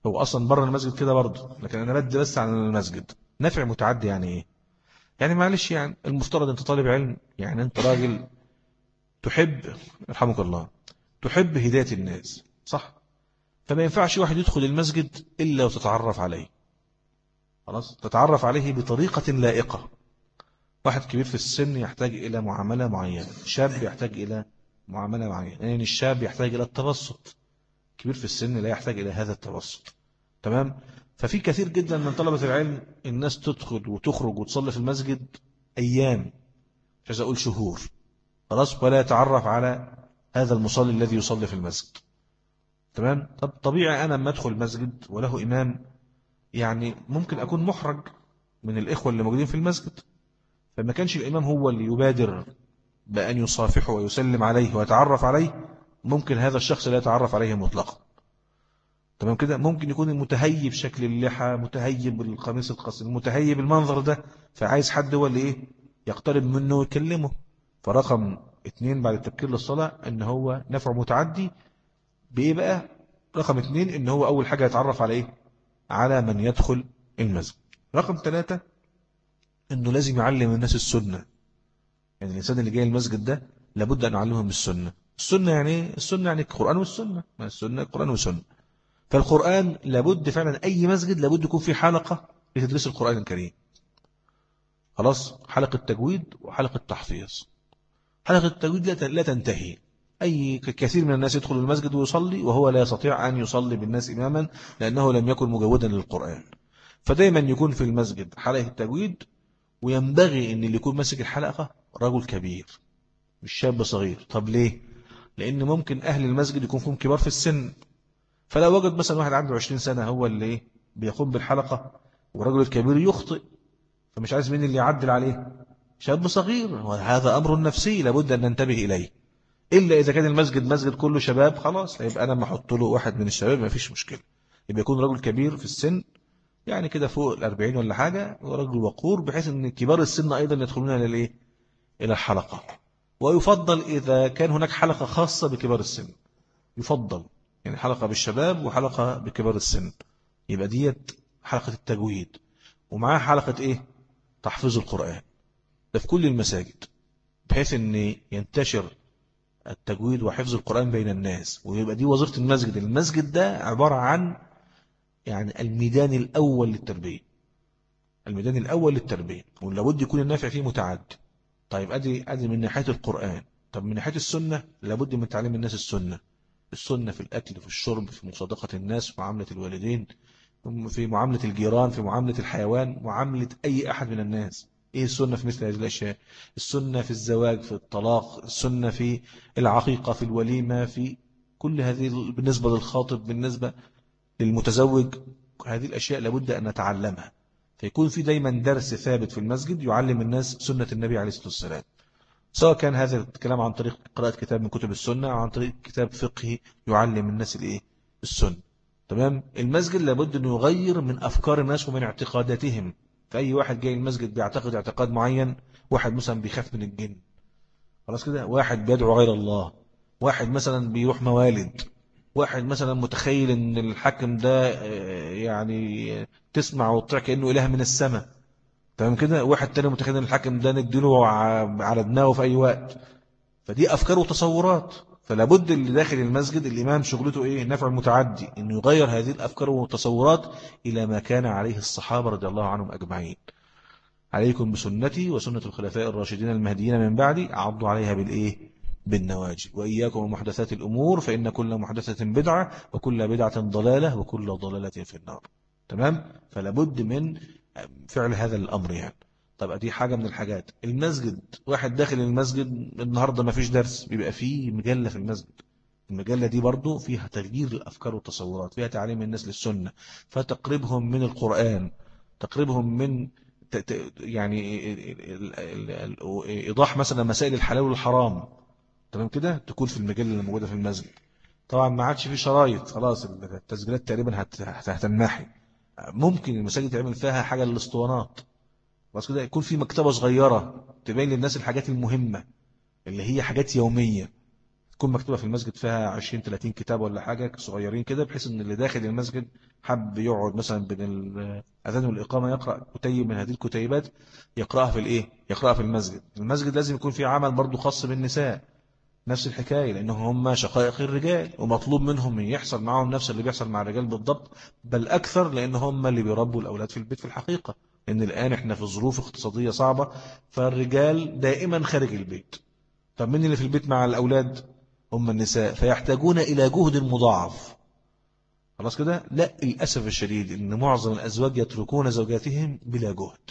هو أصلا بره المسجد كده برضه، لكن أنا بدي بس عن المسجد. نفع متعدي يعني إيه؟ يعني معلش، يعني المفترض أنت طالب علم، يعني أنت راجل تحب، يرحمك الله، تحب هداية الناس، صح؟ فما ينفعش واحد يدخل المسجد إلا وتتعرف عليه. خلاص، تتعرف عليه بطريقة لائقة. واحد كبير في السن يحتاج إلى معاملة معينة، شاب يحتاج إلى معاملة معينة، يعني الشاب يحتاج إلى التبسط، كبير في السن لا يحتاج إلى هذا التبسط. تمام. ففي كثير جدا من طلبة العلم الناس تدخل وتخرج وتصلي في المسجد أيام، مش عايز أقول شهور، خلاص، ولا يتعرف على هذا المصلي الذي يصلي في المسجد. تمام. طب طبيعي أنا لما أدخل المسجد وله إمام، يعني ممكن أكون محرج من الإخوة اللي موجودين في المسجد، فما كانش الإمام هو اللي يبادر بأن يصافحه ويسلم عليه ويتعرف عليه، ممكن هذا الشخص لا يتعرف عليه مطلقا. تمام كده. ممكن يكون المتهيب شكل اللحى، متهيب القميص القصير، متهيب المنظر ده، فعايز حد هو اللي ايه يقترب منه ويكلمه. فرقم اتنين بعد التبكير للصلاة ان هو نفع متعدي بايه بقى؟ رقم اتنين ان هو اول حاجة يتعرف على ايه؟ على من يدخل المسجد. رقم ثلاثة انه لازم يعلم الناس السنة. يعني الانسان اللي جاي المسجد ده لابد ان يعلمهم السنة. السنة يعني ايه؟ السنة يعني القرآن والسنة، ما السنة القرآن والسنة. فالقرآن لابد فعلا أي مسجد لابد يكون في حلقة لتدريس القرآن الكريم. خلاص، حلقة تجويد وحلقة تحفيظ. حلقة التجويد لا تنتهي. أي كثير من الناس يدخل المسجد ويصلي وهو لا يستطيع أن يصلي بالناس إماما لأنه لم يكن مجودا للقرآن. فدايما يكون في المسجد حلقة التجويد، وينبغي أن اللي يكون ماسك الحلقة رجل كبير مش شاب صغير. طب ليه؟ لأن ممكن أهل المسجد يكون فيهم كبار في السن، فلو وجد مثلا واحد عنده عشرين سنة هو اللي إيه بيقوم بالحلقة والرجل الكبير يخطئ، فمش عايز مين اللي يعدل عليه؟ شاب صغير. وهذا أمر نفسي لابد أن ننتبه إليه. إلا إذا كان المسجد مسجد كله شباب، خلاص يبقى أنا ما أحط له واحد من الشباب ما فيش مشكلة، يبقى يكون رجل كبير في السن، يعني كده فوق الأربعين ولا حاجة، ورجل وقور، بحيث أن كبار السن أيضا يدخلون إلى الإيه؟ إلى الحلقة. ويفضل إذا كان هناك حلقة خاصة بكبار السن، يفضل يعني حلقة بالشباب وحلقة بكبار السن، يبقى ديت حلقة التجويد، ومعها حلقة إيه؟ تحفيظ القرآن. ده في كل المساجد، بحيث أن ينتشر التجويد وحفظ القرآن بين الناس، ويبقى دي وظيفة المسجد. المسجد ده عبارة عن يعني الميدان الأول للتربية، الميدان الأول للتربية، ولابد يكون النافع فيه متعدي. طيب أدي أدي من ناحية القرآن. طب من ناحية السنة لابد من تعليم الناس السنة. السنة في الأكل، في الشرب، في مصادقة الناس، في معاملة الوالدين، في معاملة الجيران، في معاملة الحيوان، معاملة أي أحد من الناس. إيه السنة في مثل هذه الأشياء؟ السنة في الزواج، في الطلاق، السنة في العقيقة، في الوليمة، في كل هذه بالنسبة للخاطب، بالنسبة للمتزوج. هذه الأشياء لابد أن نتعلمها، فيكون في دايما درس ثابت في المسجد يعلم الناس سنة النبي عليه الصلاة والسلام، سواء كان هذا الكلام عن طريق قراءة كتاب من كتب السنة أو عن طريق كتاب فقهي يعلم الناس الإيه؟ السنة. تمام. المسجد لابد أنه يغير من أفكار الناس ومن اعتقاداتهم. فأي واحد جاي المسجد بيعتقد اعتقاد معين، واحد مثلا بيخاف من الجن، خلاص كده، واحد بيدعو غير الله، واحد مثلا بيروح موالد، واحد مثلا متخيل ان الحاكم ده يعني تسمع وتطيع كأنه إله من السماء. تمام كده. واحد تاني متخيل ان الحاكم ده نديله على دماغه في أي وقت. فدي أفكار وتصورات. فلا بد اللي داخل المسجد الإمام شغلته إيه؟ نفع متعدي، إنه يغير هذه الأفكار والتصورات إلى ما كان عليه الصحابة رضي الله عنهم أجمعين. عليكم بسنتي وسنة الخلفاء الراشدين المهديين من بعدي، عضوا عليها بالإيه؟ بالنواجذ. وإياكم ومحدثات الأمور، فإن كل محدثة بدعة وكل بدعة ضلالة وكل ضلالة في النار. تمام. فلا بد من فعل هذا الأمر يعني. طب دي حاجة من الحاجات. المسجد، واحد داخل المسجد النهاردة ما فيش درس، بيبقى فيه مجلة في المسجد. المجلة دي برضو فيها تغيير الأفكار والتصورات، فيها تعليم الناس للسنة، فتقربهم من القرآن، تقربهم من يعني إيضاح مثلا مسائل الحلال والحرام. تمام كده. تكون في المجلة اللي موجودة في المسجد. طبعا ما عادش في شرايط، خلاص التسجيلات تقريبا هتنمحي. ممكن المساجد تعمل فيها حاجة للاسطوانات، بس كده يكون في مكتبة صغيرة تبين للناس الحاجات المهمة اللي هي حاجات يومية. تكون مكتوبة في المسجد فيها عشرين ثلاثين كتاب ولا حاجة صغيرين كده، بحيث ان اللي داخل المسجد حب يقعد مثلا بين الأذان والإقامة يقرأ كتيب من هذه الكتيبات، يقرأها في الايه يقرأها في المسجد. المسجد لازم يكون فيه عمل برضو خاص بالنساء، نفس الحكاية، لأنهم هم شقائق الرجال ومطلوب منهم يحصل معهم نفس اللي بيحصل مع الرجال بالضبط، بل أكثر، لأن هم اللي بيربوا الأولاد في البيت في الحقيقة. لأن الآن احنا في ظروف اقتصادية صعبة، فالرجال دائما خارج البيت، فمن اللي في البيت مع الأولاد هم النساء، فيحتاجون إلى جهد مضاعف. خلاص كده، لا للأسف الشديد إن معظم الأزواج يتركون زوجاتهم بلا جهد،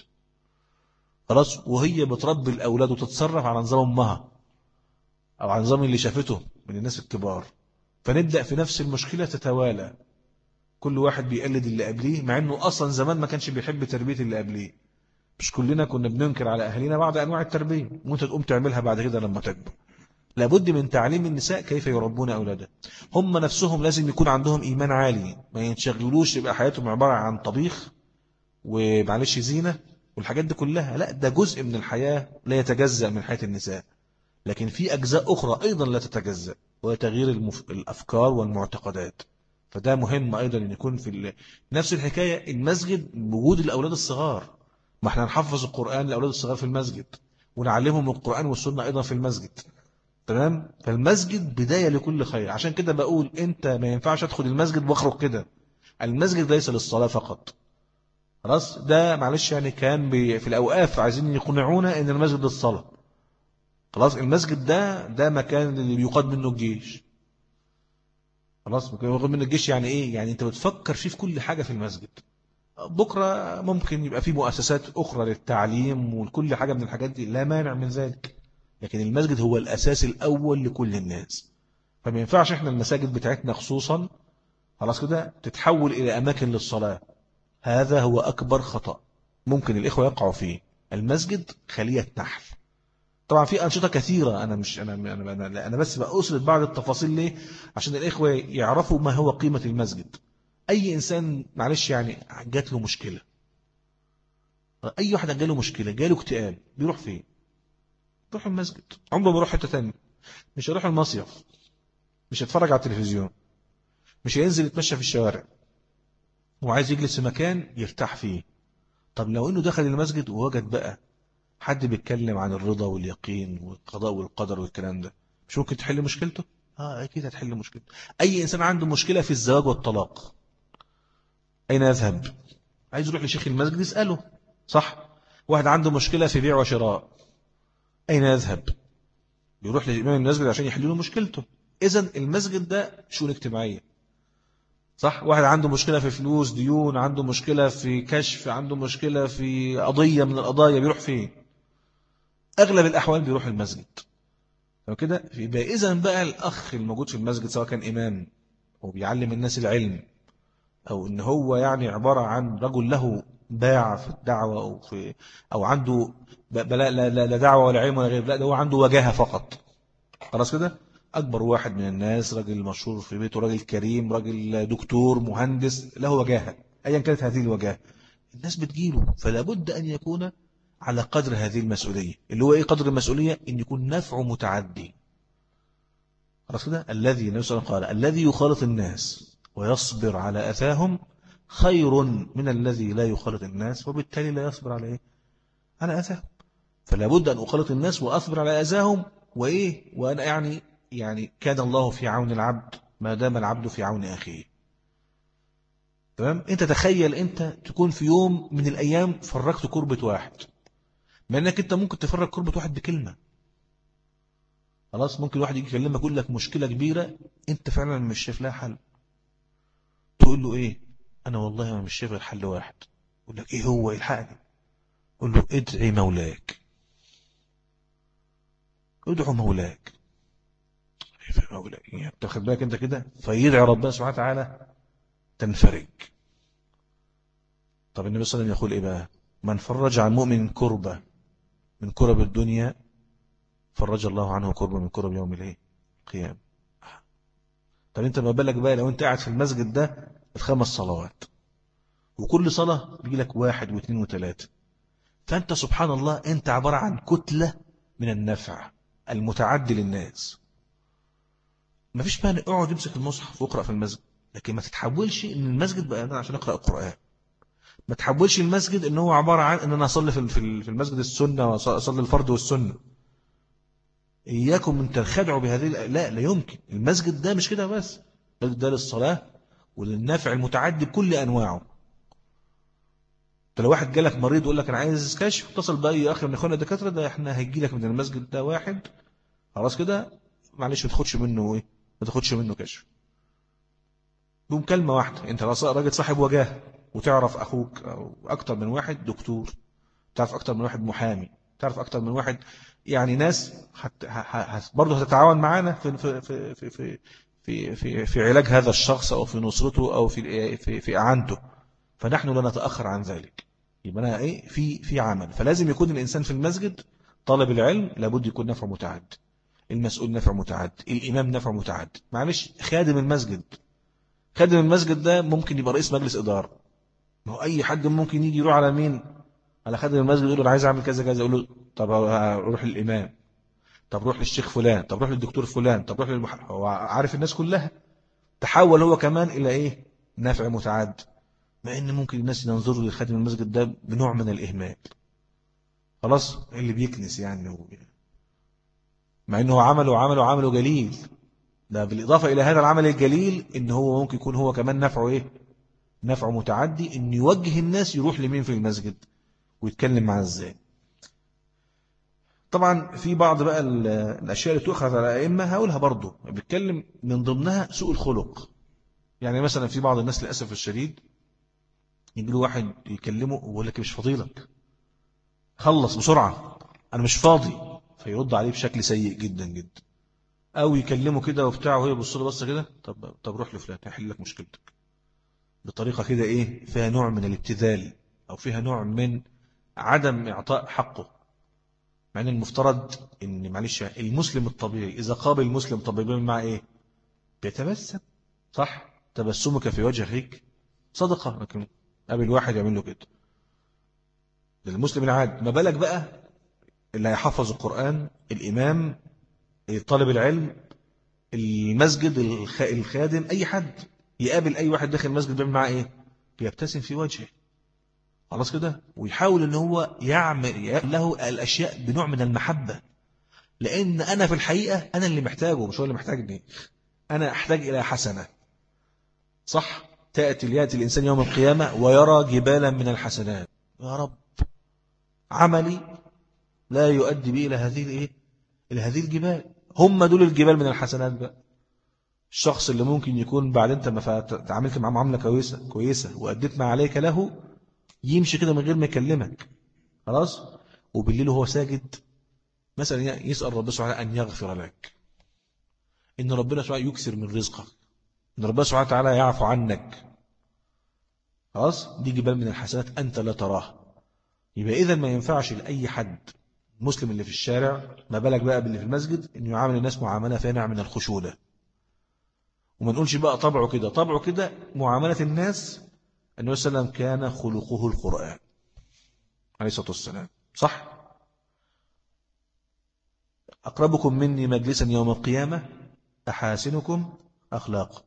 خلاص، وهي بتربي الأولاد وتتصرف على نظام أمها أو على نظام اللي شافته من الناس الكبار. فنبدأ في نفس المشكلة تتوالى، كل واحد بيقلد اللي قبليه، مع أنه أصلا زمان ما كانش بيحب تربية اللي قبليه. مش كلنا كنا بننكر على أهلنا بعض أنواع التربية، وانت تقوم تعملها بعد كده لما تكبر. لابد من تعليم النساء كيف يربون أولادها. هم نفسهم لازم يكون عندهم إيمان عالي، ما ينشغلوش يبقى حياتهم عبارة عن طبيخ ومعلش زينة والحاجات دي كلها. لا، ده جزء من الحياة لا يتجزأ من حياة النساء، لكن في أجزاء أخرى أيضا لا تتجزأ، وهي تغيير المف... الأفكار والمعتقدات. فده مهم أيضا أن يكون في ال... نفس الحكاية المسجد، وجود الأولاد الصغار. ما احنا نحفظ القرآن للأولاد الصغار في المسجد، ونعلمهم القرآن والسنة أيضا في المسجد. تمام. فالمسجد بداية لكل خير. عشان كده بقول انت ما ينفعش ادخل المسجد واخرج كده. المسجد ليس للصلاة فقط، خلاص. ده معلش يعني كان بي في الأوقاف عايزين يقنعونا ان المسجد للصلاة، خلاص. المسجد ده ده مكان اللي بيقاد منه الجيش، خلاص. مكان بيقاد منه الجيش يعني ايه؟ يعني انت بتفكر فيه في كل حاجة في المسجد. بكرة ممكن يبقى فيه مؤسسات أخرى للتعليم وكل حاجة من الحاجات دي، لا مانع من ذلك، لكن المسجد هو الأساس الأول لكل الناس. فما ينفعش احنا المساجد بتاعتنا خصوصا خلاص كده تتحول إلى أماكن للصلاة. هذا هو أكبر خطأ ممكن الإخوة يقعوا فيه. المسجد خلية نحل. طبعا في أنشطة كثيرة، أنا مش أنا أنا أنا, أنا بس بأسرد بعض التفاصيل ليه؟ عشان الإخوة يعرفوا ما هو قيمة المسجد. أي إنسان معلش يعني جات له مشكلة، أي واحد جاله مشكلة، جاله اكتئاب، بيروح فين؟ بيروح المسجد. عمره ما يروح حتة تانية. مش هيروح المصيف، مش هيتفرج على التلفزيون، مش هينزل يتمشى في الشوارع، وعايز يجلس في مكان يرتاح فيه. طب لو انه دخل المسجد ووجد بقى حد بيتكلم عن الرضا واليقين والقضاء والقدر والكلام ده، مش ممكن تحل مشكلته؟ اه اكيد هتحل مشكلته. اي انسان عنده مشكلة في الزواج والطلاق، اين يذهب؟ عايز يروح لشيخ المسجد يسأله، صح؟ واحد عنده مشكلة في بيع وشراء، اين يذهب؟ بيروح لإمام المسجد عشان يحل له مشكلته. اذا المسجد ده شؤون اجتماعية، صح. واحد عنده مشكلة في فلوس، ديون، عنده مشكلة في كشف، عنده مشكلة في قضية من القضايا، بيروح فين؟ أغلب الأحوال بيروح المسجد. وكده يبقى إذا بقى الأخ الموجود في المسجد، سواء كان إمام وبيعلم الناس العلم، أو إن هو يعني عبارة عن رجل له باع في الدعوة، أو في أو عنده لا لا لا دعوة ولا علم ولا غير، لا ده هو عنده وجاهة فقط، خلاص كده. أكبر واحد من الناس، راجل مشهور في بيته، راجل كريم، راجل دكتور، مهندس، له وجاهة، أيا كانت هذه الوجاهة، الناس بتجيله. فلا بد أن يكون على قدر هذه المسؤولية. اللي هو إيه قدر المسؤولية؟ إن يكون نفع متعدي، خلاص كده. الذي النبي صلى الله عليه وسلم قال: الذي يخالط الناس ويصبر على أذاهم خير من الذي لا يخالط الناس وبالتالي لا يصبر على إيه؟ على أذاهم. فلا بد أن أخالط الناس وأصبر على أذاهم، وإيه وأنا يعني يعني كان الله في عون العبد ما دام العبد في عون أخيه. تمام. أنت تخيل أنت تكون في يوم من الأيام فرقت كربة واحد، ما أنك أنت ممكن تفرق كربة واحد بكلمة، خلاص. ممكن واحد يجي يكلمك يقول لك مشكلة كبيرة أنت فعلا مش شايف لها حل، تقول له إيه؟ أنا والله ما مش شايف غير حل واحد. يقول لك إيه هو؟ الحقني. قول له: ادعي مولاك، ادعو مولاك. مولاك يعني تاخد بالك أنت كده، فيدعي ربنا سبحانه وتعالى تنفرج. طب النبي صلى الله عليه وسلم يقول إيه بقى؟ من فرج عن مؤمن كربة من كرب الدنيا فرج الله عنه كربة من كرب يوم الايه؟ القيامة. طب انت ما بالك بقى لو انت قاعد في المسجد ده الخمس صلوات، وكل صلاة بيجي لك واحد واثنين وثلاثة، فانت سبحان الله انت عبارة عن كتلة من النفع المتعدي للناس. ما فيش مانع، اقعد يمسك المصحف واقرأ في المسجد، لكن ما تتحولش ان المسجد بقى أنا عشان اقرأ القرآن. ما تحولش المسجد ان هو عبارة عن ان انا اصلي في في المسجد السنة واصلي الفرض والسنة. اياكم من تنخدعوا بهذه، لا لا يمكن. المسجد ده مش كده بس، المسجد ده للصلاة وللنفع المتعدي بكل انواعه. انت لو واحد جالك مريض ويقول لك انا عايز كشف، اتصل باي اخر من اخواننا الدكاتره، ده احنا هيجي لك من المسجد ده واحد خلاص كده، معلش ما تاخدش منه ايه، ما تاخدش منه كشف بمكالمه واحده. انت راجل صاحب وجاه، وتعرف اخوك او اكتر من واحد دكتور، تعرف اكتر من واحد محامي، تعرف اكتر من واحد، يعني ناس حت... برضه هتتعاون معانا في في في في في في في, في علاج هذا الشخص او في نصرته او في في, في اعانته. فنحن لا نتاخر عن ذلك. يبقى أنا إيه في في عمل. فلازم يكون الإنسان في المسجد طالب العلم لابد يكون نفع متعد، المسؤول نفع متعد، الإمام نفع متعد. معلش خادم المسجد، خادم المسجد ده ممكن يبقى رئيس مجلس إدارة. ما هو أي حد ممكن يجي يروح على مين؟ على خادم المسجد، يقول له أنا عايز أعمل كذا كذا، يقول له طب روح للإمام، طب روح للشيخ فلان، طب روح للدكتور فلان، طب روح للمح... هو عارف الناس كلها. تحول هو كمان إلى إيه؟ نافع متعد. مع إن ممكن الناس ينظروا لخادم المسجد ده بنوع من الإهمال، خلاص اللي بيكنس يعني هو. مع انه عمله عمله عمله جليل، ده بالإضافة إلى هذا العمل الجليل إن هو ممكن يكون هو كمان نفعه إيه؟ نفعه متعدي، إن يوجه الناس يروح لمين في المسجد ويتكلم معاه إزاي. طبعا في بعض بقى الأشياء اللي تؤخذ على الأئمة هقولها برضو، بيتكلم من ضمنها سوء الخلق. يعني مثلا في بعض الناس للأسف الشديد يجي له واحد يكلمه ويقول لك مش فاضيلك، خلص بسرعة أنا مش فاضي، فيرد عليه بشكل سيء جدا جدا. أو يكلمه كده وبتاع وهي بص له بص كده، طب طب روح لفلان هيحل لك مشكلتك، بطريقة كده إيه فيها نوع من الابتذال أو فيها نوع من عدم إعطاء حقه. مع أن المفترض إن معلش المسلم الطبيعي إذا قابل المسلم طبيعي مع إيه بيتبسم، صح؟ تبسمك في وجه أخيك صدقة. لكن قابل واحد يعمل له كده، ده المسلم العادي، ما بالك بقى اللي هيحفظ القرآن، الإمام، طالب العلم، المسجد، الخادم، أي حد يقابل أي واحد داخل المسجد بيعمل معاه إيه؟ بيبتسم في وجهه، خلاص كده، ويحاول ان هو يعمل له الأشياء بنوع من المحبة. لأن أنا في الحقيقة أنا اللي محتاجه مش هو اللي محتاجني، أنا أحتاج إلى حسنة، صح؟ تأتي ليأتي الإنسان يوم القيامة ويرى جبالا من الحسنات، يا رب عملي لا يؤدي بي إلى هذه الإيه؟ إلى هذه الجبال. هم دول الجبال من الحسنات بقى. الشخص اللي ممكن يكون بعد أنت ما تعاملت معه معاملة كويسة كويسة وأديت ما عليك له، يمشي كده من غير ما يكلمك، خلاص، وبالليل وهو ساجد مثلا يسأل ربنا سبحانه أن يغفر لك، إن ربنا سبحانه يكسر من رزقك، إن ربنا سبحانه وتعالى يعفو عنك، خلاص، دي جبال من الحسنات أنت لا تراها. يبقى إذا ما ينفعش لأي حد مسلم اللي في الشارع، ما بالك بقى باللي في المسجد، إنه يعامل الناس معاملة فيها من الخشونة. وما نقولش بقى طبعه كده، طبعه كده معاملة الناس. النبي صلى الله عليه وسلم كان خلقه القرآن عليه الصلاة والسلام، صح؟ أقربكم مني مجلسا يوم القيامة أحاسنكم أخلاقا،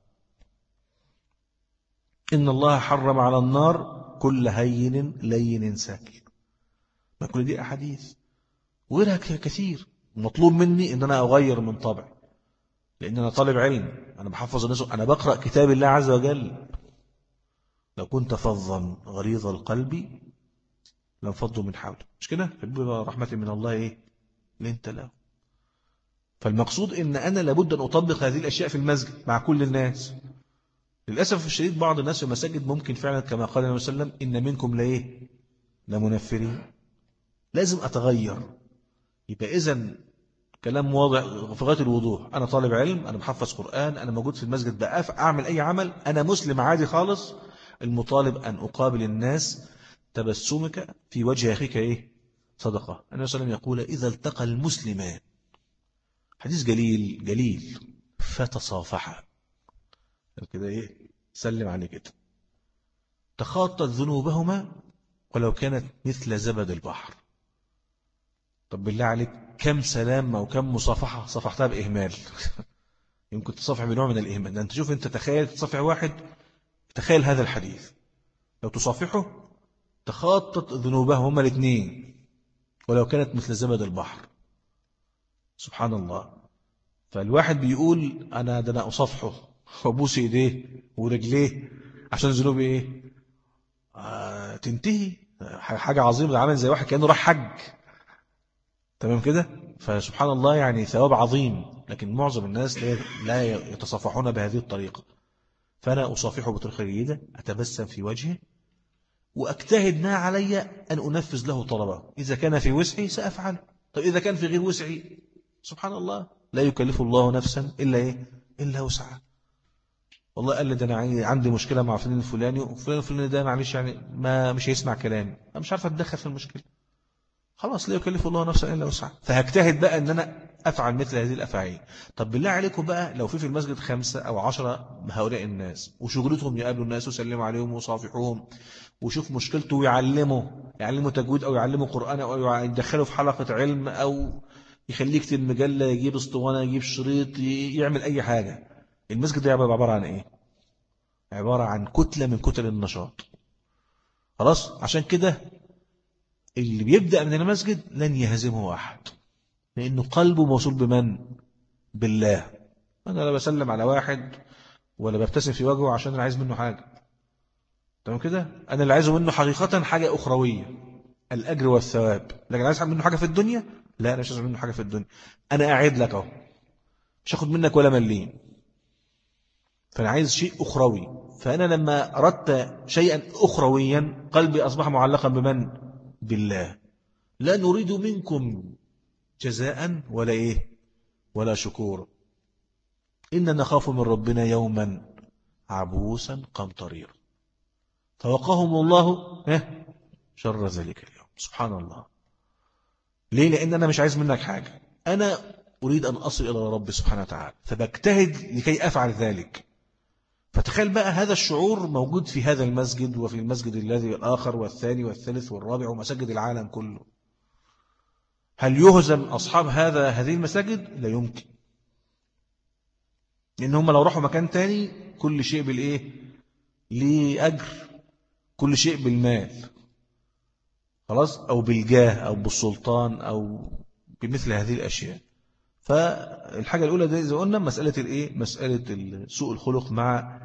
إن الله حرم على النار كل هين لين سهل. ما كل دي أحاديث وغيرها كثير. مطلوب مني إن أنا أغير من طبعي، لأن أنا طالب علم، أنا بحفظ الناس، أنا بقرأ كتاب الله عز وجل. لو كنت فظا غليظ القلب لانفضوا من حولك، مش كده؟ فبما رحمة من الله إيه لنت له. فالمقصود إن أنا لابد أن أطبق هذه الأشياء في المسجد مع كل الناس. للأسف الشديد بعض الناس في المساجد ممكن فعلا كما قال النبي صلى الله عليه وسلم إن منكم لإيه لمنفرين. لازم أتغير. يبقى إذن كلام واضح في غاية الوضوح، أنا طالب علم، أنا بحفظ قرآن، أنا موجود في المسجد بقف أعمل أي عمل، أنا مسلم عادي خالص، المطالب أن أقابل الناس تبسمك في وجه أخيك إيه صدقة. النبي صلى الله عليه وسلم يقول إذا التقى المسلمان، حديث جليل جليل، فتصافحا كده إيه سلم عليه كده، تخاطت ذنوبهما ولو كانت مثل زبد البحر. طب بالله عليك كم سلام أو كم مصافحة صفحتها بإهمال يمكن تصافح بنوع من الإيمان. ده أنت شوف، أنت تخيل تصافح واحد، تخيل هذا الحديث، لو تصافحه تخاطط ذنوبه هما الاثنين ولو كانت مثل زبد البحر. سبحان الله. فالواحد بيقول أنا ده أنا أصافحه وأبوس إيديه ورجليه عشان ذنوبي إيه آه تنتهي. حاجة عظيمة، ده عامل زي واحد كأنه راح حج. تمام كده. فسبحان الله يعني ثواب عظيم، لكن معظم الناس لا يتصافحون بهذه الطريقة. فأنا أصافحه بطريقة جيدة، أتبسم في وجهه وأجتهد ما علي أن أنفذ له طلبه. إذا كان في وسعي سأفعل، طيب إذا كان في غير وسعي سبحان الله لا يكلف الله نفسا إلا إيه إلا وسعها. والله قال لي ده أنا عندي مشكلة مع فلان الفلاني، وفلان الفلاني ده معلش يعني ما مش هيسمع كلامي، أنا مش عارف أتدخل في المشكلة. خلاص لا يكلف الله نفسا إلا وسعها، فهجتهد بقى أن أنا أفعل مثل هذه الأفعال. طب بالله عليكم بقى لو في في المسجد خمسة أو عشرة هؤلاء الناس وشغلتهم يقابلوا الناس ويسلموا عليهم ويصافحوهم وشوف مشكلته ويعلموا يعلموا تجويد أو يعلموا قرآن أو يدخلوا في حلقة علم أو يخليه يكتب مجلة، يجيب اسطوانة، يجيب شريط، يعمل أي حاجة. المسجد ده عبارة عن إيه؟ عبارة عن كتلة من كتل النشاط. خلاص عشان كده اللي بيبدأ من المسجد لن يهزمه أحد، لأنه قلبه موصول بمن؟ بالله. أنا لا بسلم على واحد ولا ببتسم في وجهه عشان أنا عايز منه حاجة. تمام كده. أنا اللي عايزه منه حقيقة حاجة أخروية، الأجر والثواب. لكن عايز منه حاجة في الدنيا؟ لا أنا مش عايز منه حاجة في الدنيا. أنا قاعد لك أهو مش هاخد منك ولا مليم، فأنا عايز شيء أخروي. فأنا لما أردت شيئا أخرويا قلبي أصبح معلقا بمن؟ بالله. لا نريد منكم جزاء ولا إيه ولا شكور، إننا نخاف من ربنا يوما عبوسا قمطريرا فوقاهم الله شر ذلك اليوم. سبحان الله. ليه؟ لأن أنا مش عايز منك حاجة، أنا أريد أن أصل إلى ربي سبحانه وتعالى، فبجتهد لكي أفعل ذلك. فتخيل بقى هذا الشعور موجود في هذا المسجد وفي المسجد الذي الآخر والثاني والثالث والرابع ومساجد العالم كله. هل يهزم أصحاب هذا هذه المساجد؟ لا يمكن، لأن هم لو راحوا مكان تاني كل شيء بالإيه؟ ليه أجر، كل شيء بالمال خلاص، أو بالجاه أو بالسلطان أو بمثل هذه الأشياء. فالحاجة الأولى دي زي قلنا مسألة الإيه؟ مسألة سوء الخلق مع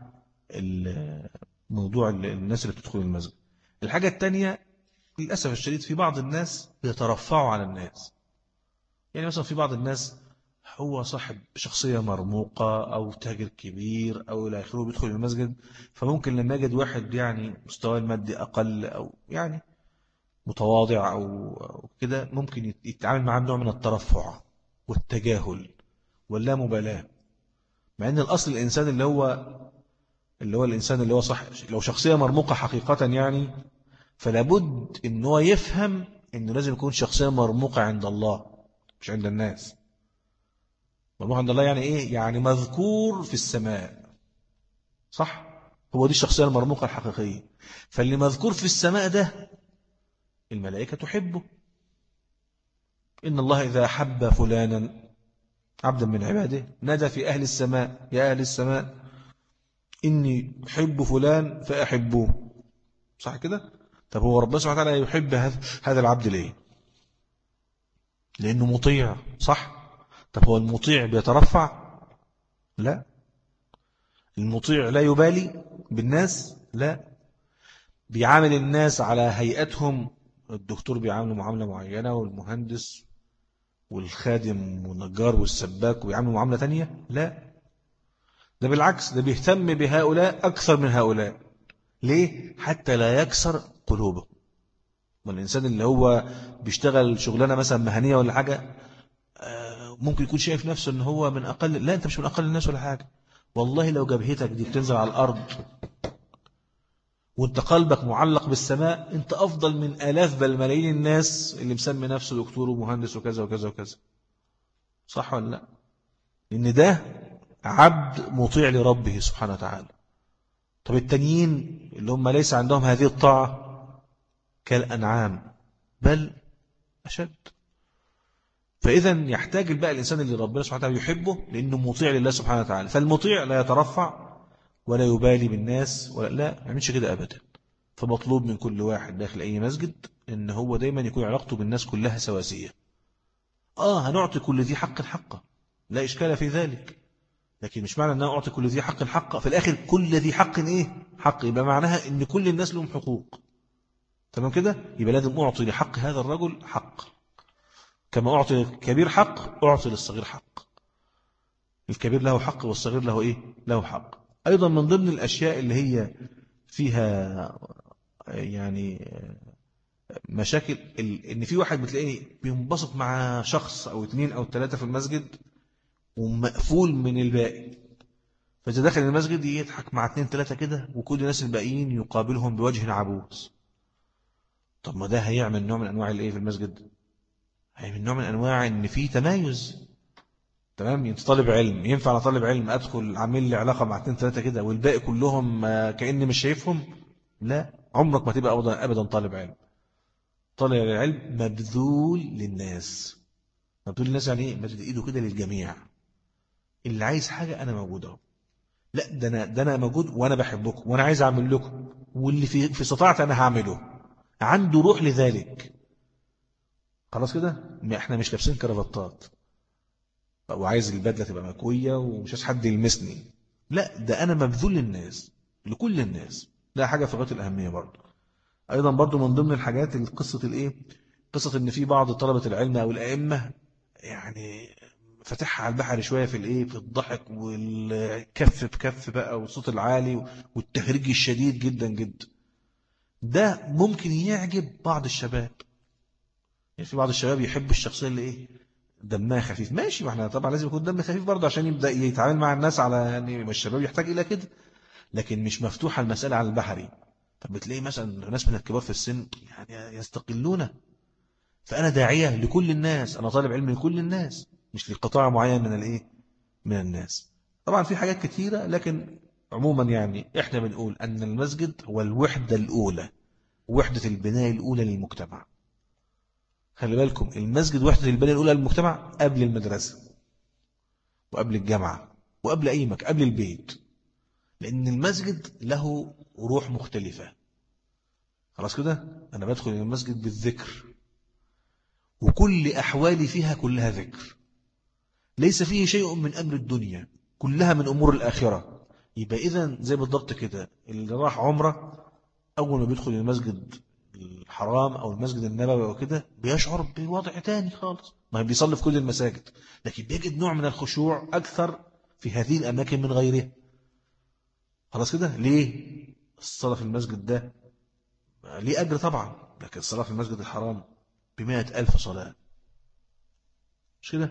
موضوع الناس اللي بتدخل المسجد. الحاجة الثانية للأسف الشديد في بعض الناس بيترفعوا على الناس. يعني مثلا في بعض الناس هو صاحب شخصية مرموقة أو تاجر كبير أو إلى آخره بيدخل المسجد، فممكن لما يجد واحد يعني مستوى المادي أقل أو يعني متواضع أو كده ممكن يتعامل معاه نوع من الترفع والتجاهل واللامبالاة، مع أن الأصل الإنسان اللي هو اللي هو الإنسان اللي هو صح لو شخصية مرموقة حقيقة يعني فلابد إن هو يفهم إنه لازم يكون شخصية مرموقة عند الله مش عند الناس. مرموقة عند الله يعني إيه؟ يعني مذكور في السماء، صح؟ هو دي الشخصية المرموقة الحقيقية. فاللي مذكور في السماء ده الملائكة تحبه. إن الله إذا حب فلانا عبدا من عباده نادى في أهل السماء يا أهل السماء إني أحب فلان فأحبوه. صح كده؟ طب هو ربنا سبحانه وتعالى يحب هذا العبد ليه؟ لأنه مطيع، صح؟ طب هو المطيع بيترفع؟ لا. المطيع لا يبالي بالناس؟ لا. بيعامل الناس على هيئتهم، الدكتور بيعامله معاملة معينة والمهندس والخادم والنجار والسباك ويعاملوا معاملة تانية؟ لا. ده بالعكس، ده بيهتم بهؤلاء أكثر من هؤلاء. ليه؟ حتى لا يكسر قلوبه. والإنسان اللي هو بيشتغل شغلانة مثلا مهنية ولا حاجة ممكن يكون شايف نفسه ان هو من أقل، لا أنت مش من أقل الناس ولا حاجة. والله لو جبهتك دي بتنزل على الأرض وانت قلبك معلق بالسماء انت أفضل من آلاف بل ملايين الناس اللي مسمي نفسه دكتور ومهندس وكذا وكذا وكذا. صح ولا لا؟ لأن ده عبد مطيع لربه سبحانه وتعالى. طب التانيين اللي هم ليس عندهم هذه الطاعة كالأنعام بل أشد. فإذا يحتاج بقى الإنسان اللي ربنا سبحانه وتعالى يحبه لأنه مطيع لله سبحانه وتعالى. فالمطيع لا يترفع ولا يبالي بالناس ولا لا ما يعملش كده أبدا. فمطلوب من كل واحد داخل أي مسجد إن هو دايما يكون علاقته بالناس كلها سواسية. آه هنعطي كل ذي حق حقه، لا إشكال في ذلك، لكن مش معنى أن أنا أعطي كل ذي حق حقه في الآخر كل ذي حق إيه حق، يبقى معناها إن كل الناس لهم حقوق. تمام كده؟ يبقى لازم أعطي لحق هذا الرجل حق، كما أعطي الكبير حق أعطي للصغير حق. الكبير له حق والصغير له إيه له حق. أيضا من ضمن الأشياء اللي هي فيها يعني مشاكل إن في واحد بتلاقيه بينبسط مع شخص أو اثنين أو ثلاثة في المسجد ومقفول من الباقي، فإذا دخل المسجد يضحك مع اثنين ثلاثة كده وكل الناس الباقيين يقابلهم بوجه عبوس. طب ما ده هيعمل نوع من أنواع الإيه في المسجد؟ هيعمل نوع من أنواع إن في تمايز. تمام؟ انت طالب علم، ينفع على طالب علم أدخل عامل لي علاقة مع اثنين ثلاثة كده والباقي كلهم كأني مش شايفهم؟ لا، عمرك ما تبقى أبدا أبدا طالب علم. طالب العلم مبذول للناس. مبذول للناس يعني إيه؟ مبذول إيده كده للجميع. اللي عايز حاجة أنا موجود أهو. لا ده أنا ده أنا موجود وأنا بحبكم وأنا عايز أعمل لكم واللي في في استطاعتي أنا هعمله. عنده روح لذلك. خلاص كده؟ إحنا مش لابسين كرافتات وعايز البدلة تبقى مكوية ومش عايز حد يلمسني. لا ده أنا مبذول للناس لكل الناس. ده حاجة في غاية الأهمية برضه. أيضا برضه من ضمن الحاجات القصة الإيه؟ قصة إن في بعض طلبة العلم أو الأئمة يعني فتحها على البحر شوية في الإيه في الضحك والكف بكف بقى والصوت العالي والتهريج الشديد جدا جدا. ده ممكن يعجب بعض الشباب. يعني في بعض الشباب يحب الشخصية اللي إيه دمها خفيف. ماشي، واحنا طبعا لازم يكون دم خفيف برضه عشان يبدأ يتعامل مع الناس على يعني الشباب يحتاج إلى كده. لكن مش مفتوحة المسألة على البحري. فبتلاقي مثلا ناس من الكبار في السن يعني يستقلون. فأنا داعية لكل الناس، أنا طالب علم لكل الناس مش لقطاع معين من الإيه من الناس. طبعا في حاجات كثيرة، لكن عموما يعني إحنا بنقول أن المسجد هو الوحدة الأولى، وحدة البناء الأولى للمجتمع. خلي بالكم المسجد وحدة البناء الأولى للمجتمع قبل المدرسة وقبل الجامعة وقبل أي مكان، قبل البيت. لأن المسجد له روح مختلفة. خلاص كده؟ أنا بدخل المسجد بالذكر وكل أحوالي فيها كلها ذكر، ليس فيه شيء من أمر الدنيا، كلها من أمور الآخرة. يبقى إذن زي بالضبط كده اللي راح عمره أول ما بيدخل المسجد الحرام أو المسجد النبوي أو كده بيشعر بوضع تاني خالص. ما بيصلي في كل المساجد لكن بيجد نوع من الخشوع أكثر في هذه الأماكن من غيرها. خلاص كده؟ ليه؟ الصلاة في المسجد ده ليه أجر طبعا، لكن الصلاة في المسجد الحرام بمائة ألف صلاة. مش كده؟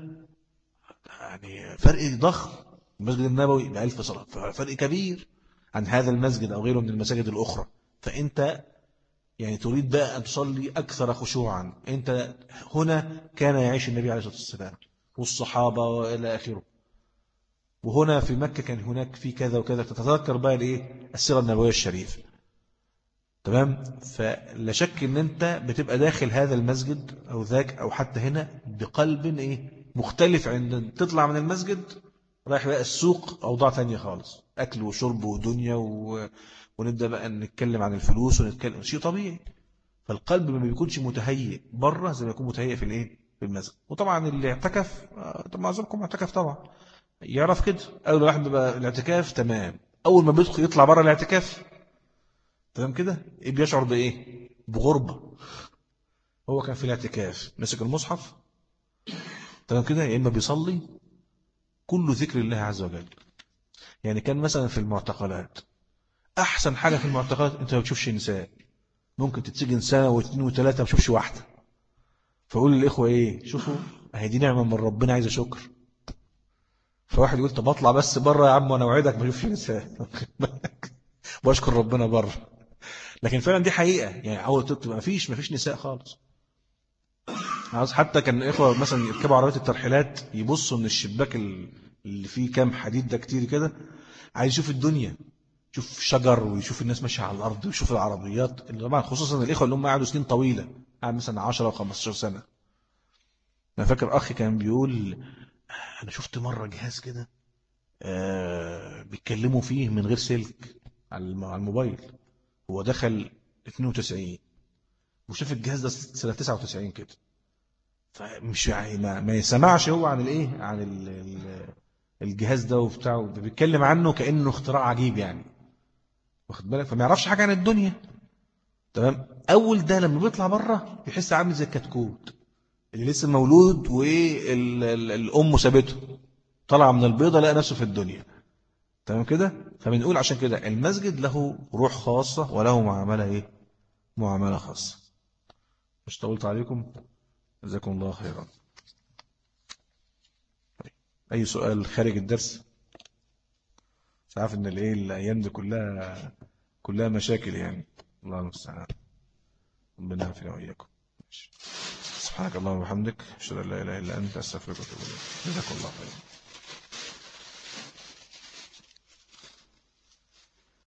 يعني فرق ضخم. المسجد النبوي بألف صلاة، فرق كبير عن هذا المسجد أو غيره من المساجد الأخرى. فأنت يعني تريد بقى أن تصلي أكثر خشوعا. أنت هنا كان يعيش النبي عليه الصلاة والسلام والصحابة وإلى آخره، وهنا في مكة كان هناك في كذا وكذا. تتذكر بقى الإيه السيرة النبوية الشريفة. تمام؟ فلا شك أن أنت بتبقى داخل هذا المسجد أو ذاك أو حتى هنا بقلب إيه مختلف عند تطلع من المسجد رايح بقى السوق أوضاع ثانية خالص، أكل وشرب ودنيا و... ونبدأ بقى نتكلم عن الفلوس ونتكلم شيء طبيعي. فالقلب ما بيكونش متهيئ بره زي ما يكون متهيئ في الايه في المسجد. وطبعا اللي اعتكف طب معظمكم اعتكف طبعا يعرف كده. اول واحد بيبقى الاعتكاف تمام، اول ما بيدخل يطلع بره الاعتكاف تمام كده ايه بيشعر بايه بغربة. هو كان في الاعتكاف مسك المصحف تمام كده، يا اما بيصلي كل ذكر الله عز وجل. يعني كان مثلا في المعتقلات احسن حاجة في المعتقلات انت ما بتشوفش نساء. ممكن تتسجن سنة واثنين وثلاثة ما بشوفش واحدة. فأقول للإخوة إيه شوفوا هي دي نعمة من ربنا عايزة شكر. فواحد يقول طب أطلع بس بره يا عم وأنا أوعدك ما أشوفش نساء وأشكر ربنا بره. لكن فعلا دي حقيقة. يعني أول تكتب ما فيش ما فيش نساء خالص. عاوز حتى كان إخوة مثلا يركبوا عربيات الترحيلات يبصوا من الشباك اللي فيه كام حديد ده كتير كده، عايز يشوف الدنيا، يشوف شجر ويشوف الناس ماشيه على الأرض ويشوف العربيات اللي طبعا خصوصا الإخوة اللي هم قعدوا سنين طويلة قاعد مثلا عشرة أو خمستاشر سنة. أنا فاكر أخي كان بيقول أنا شفت مرة جهاز كده آه بيتكلموا فيه من غير سلك على الم- على الموبايل. هو دخل اتنين وتسعين وشاف الجهاز ده سنة تسعة وتسعين كده، فمش يعني ما, ما يسمعش هو عن الايه، عن ال- ال- الجهاز ده وبتاعه، بيتكلم عنه كأنه اختراع عجيب يعني، واخد بالك، فما يعرفش حاجة عن الدنيا. تمام. أول ده لما بيطلع بره بيحس عامل زي الكتكوت اللي لسه مولود والأم سابته، طلع من البيضة لقى نفسه في الدنيا. تمام كده. فبنقول عشان كده المسجد له روح خاصة وله معاملة ايه، معاملة خاصة. مش طولت عليكم، جزاكم الله خيرا. أي سؤال خارج الدرس؟ مش عارف إن الإيه الأيام دي كلها كلها مشاكل يعني. الله المستعان. ربنا يعافينا وإياكم. ماشي. سبحانك اللهم وبحمدك أشهد أن لا إله إلا أنت أستغفرك وأتوب إليك. جزاكم الله خيرا.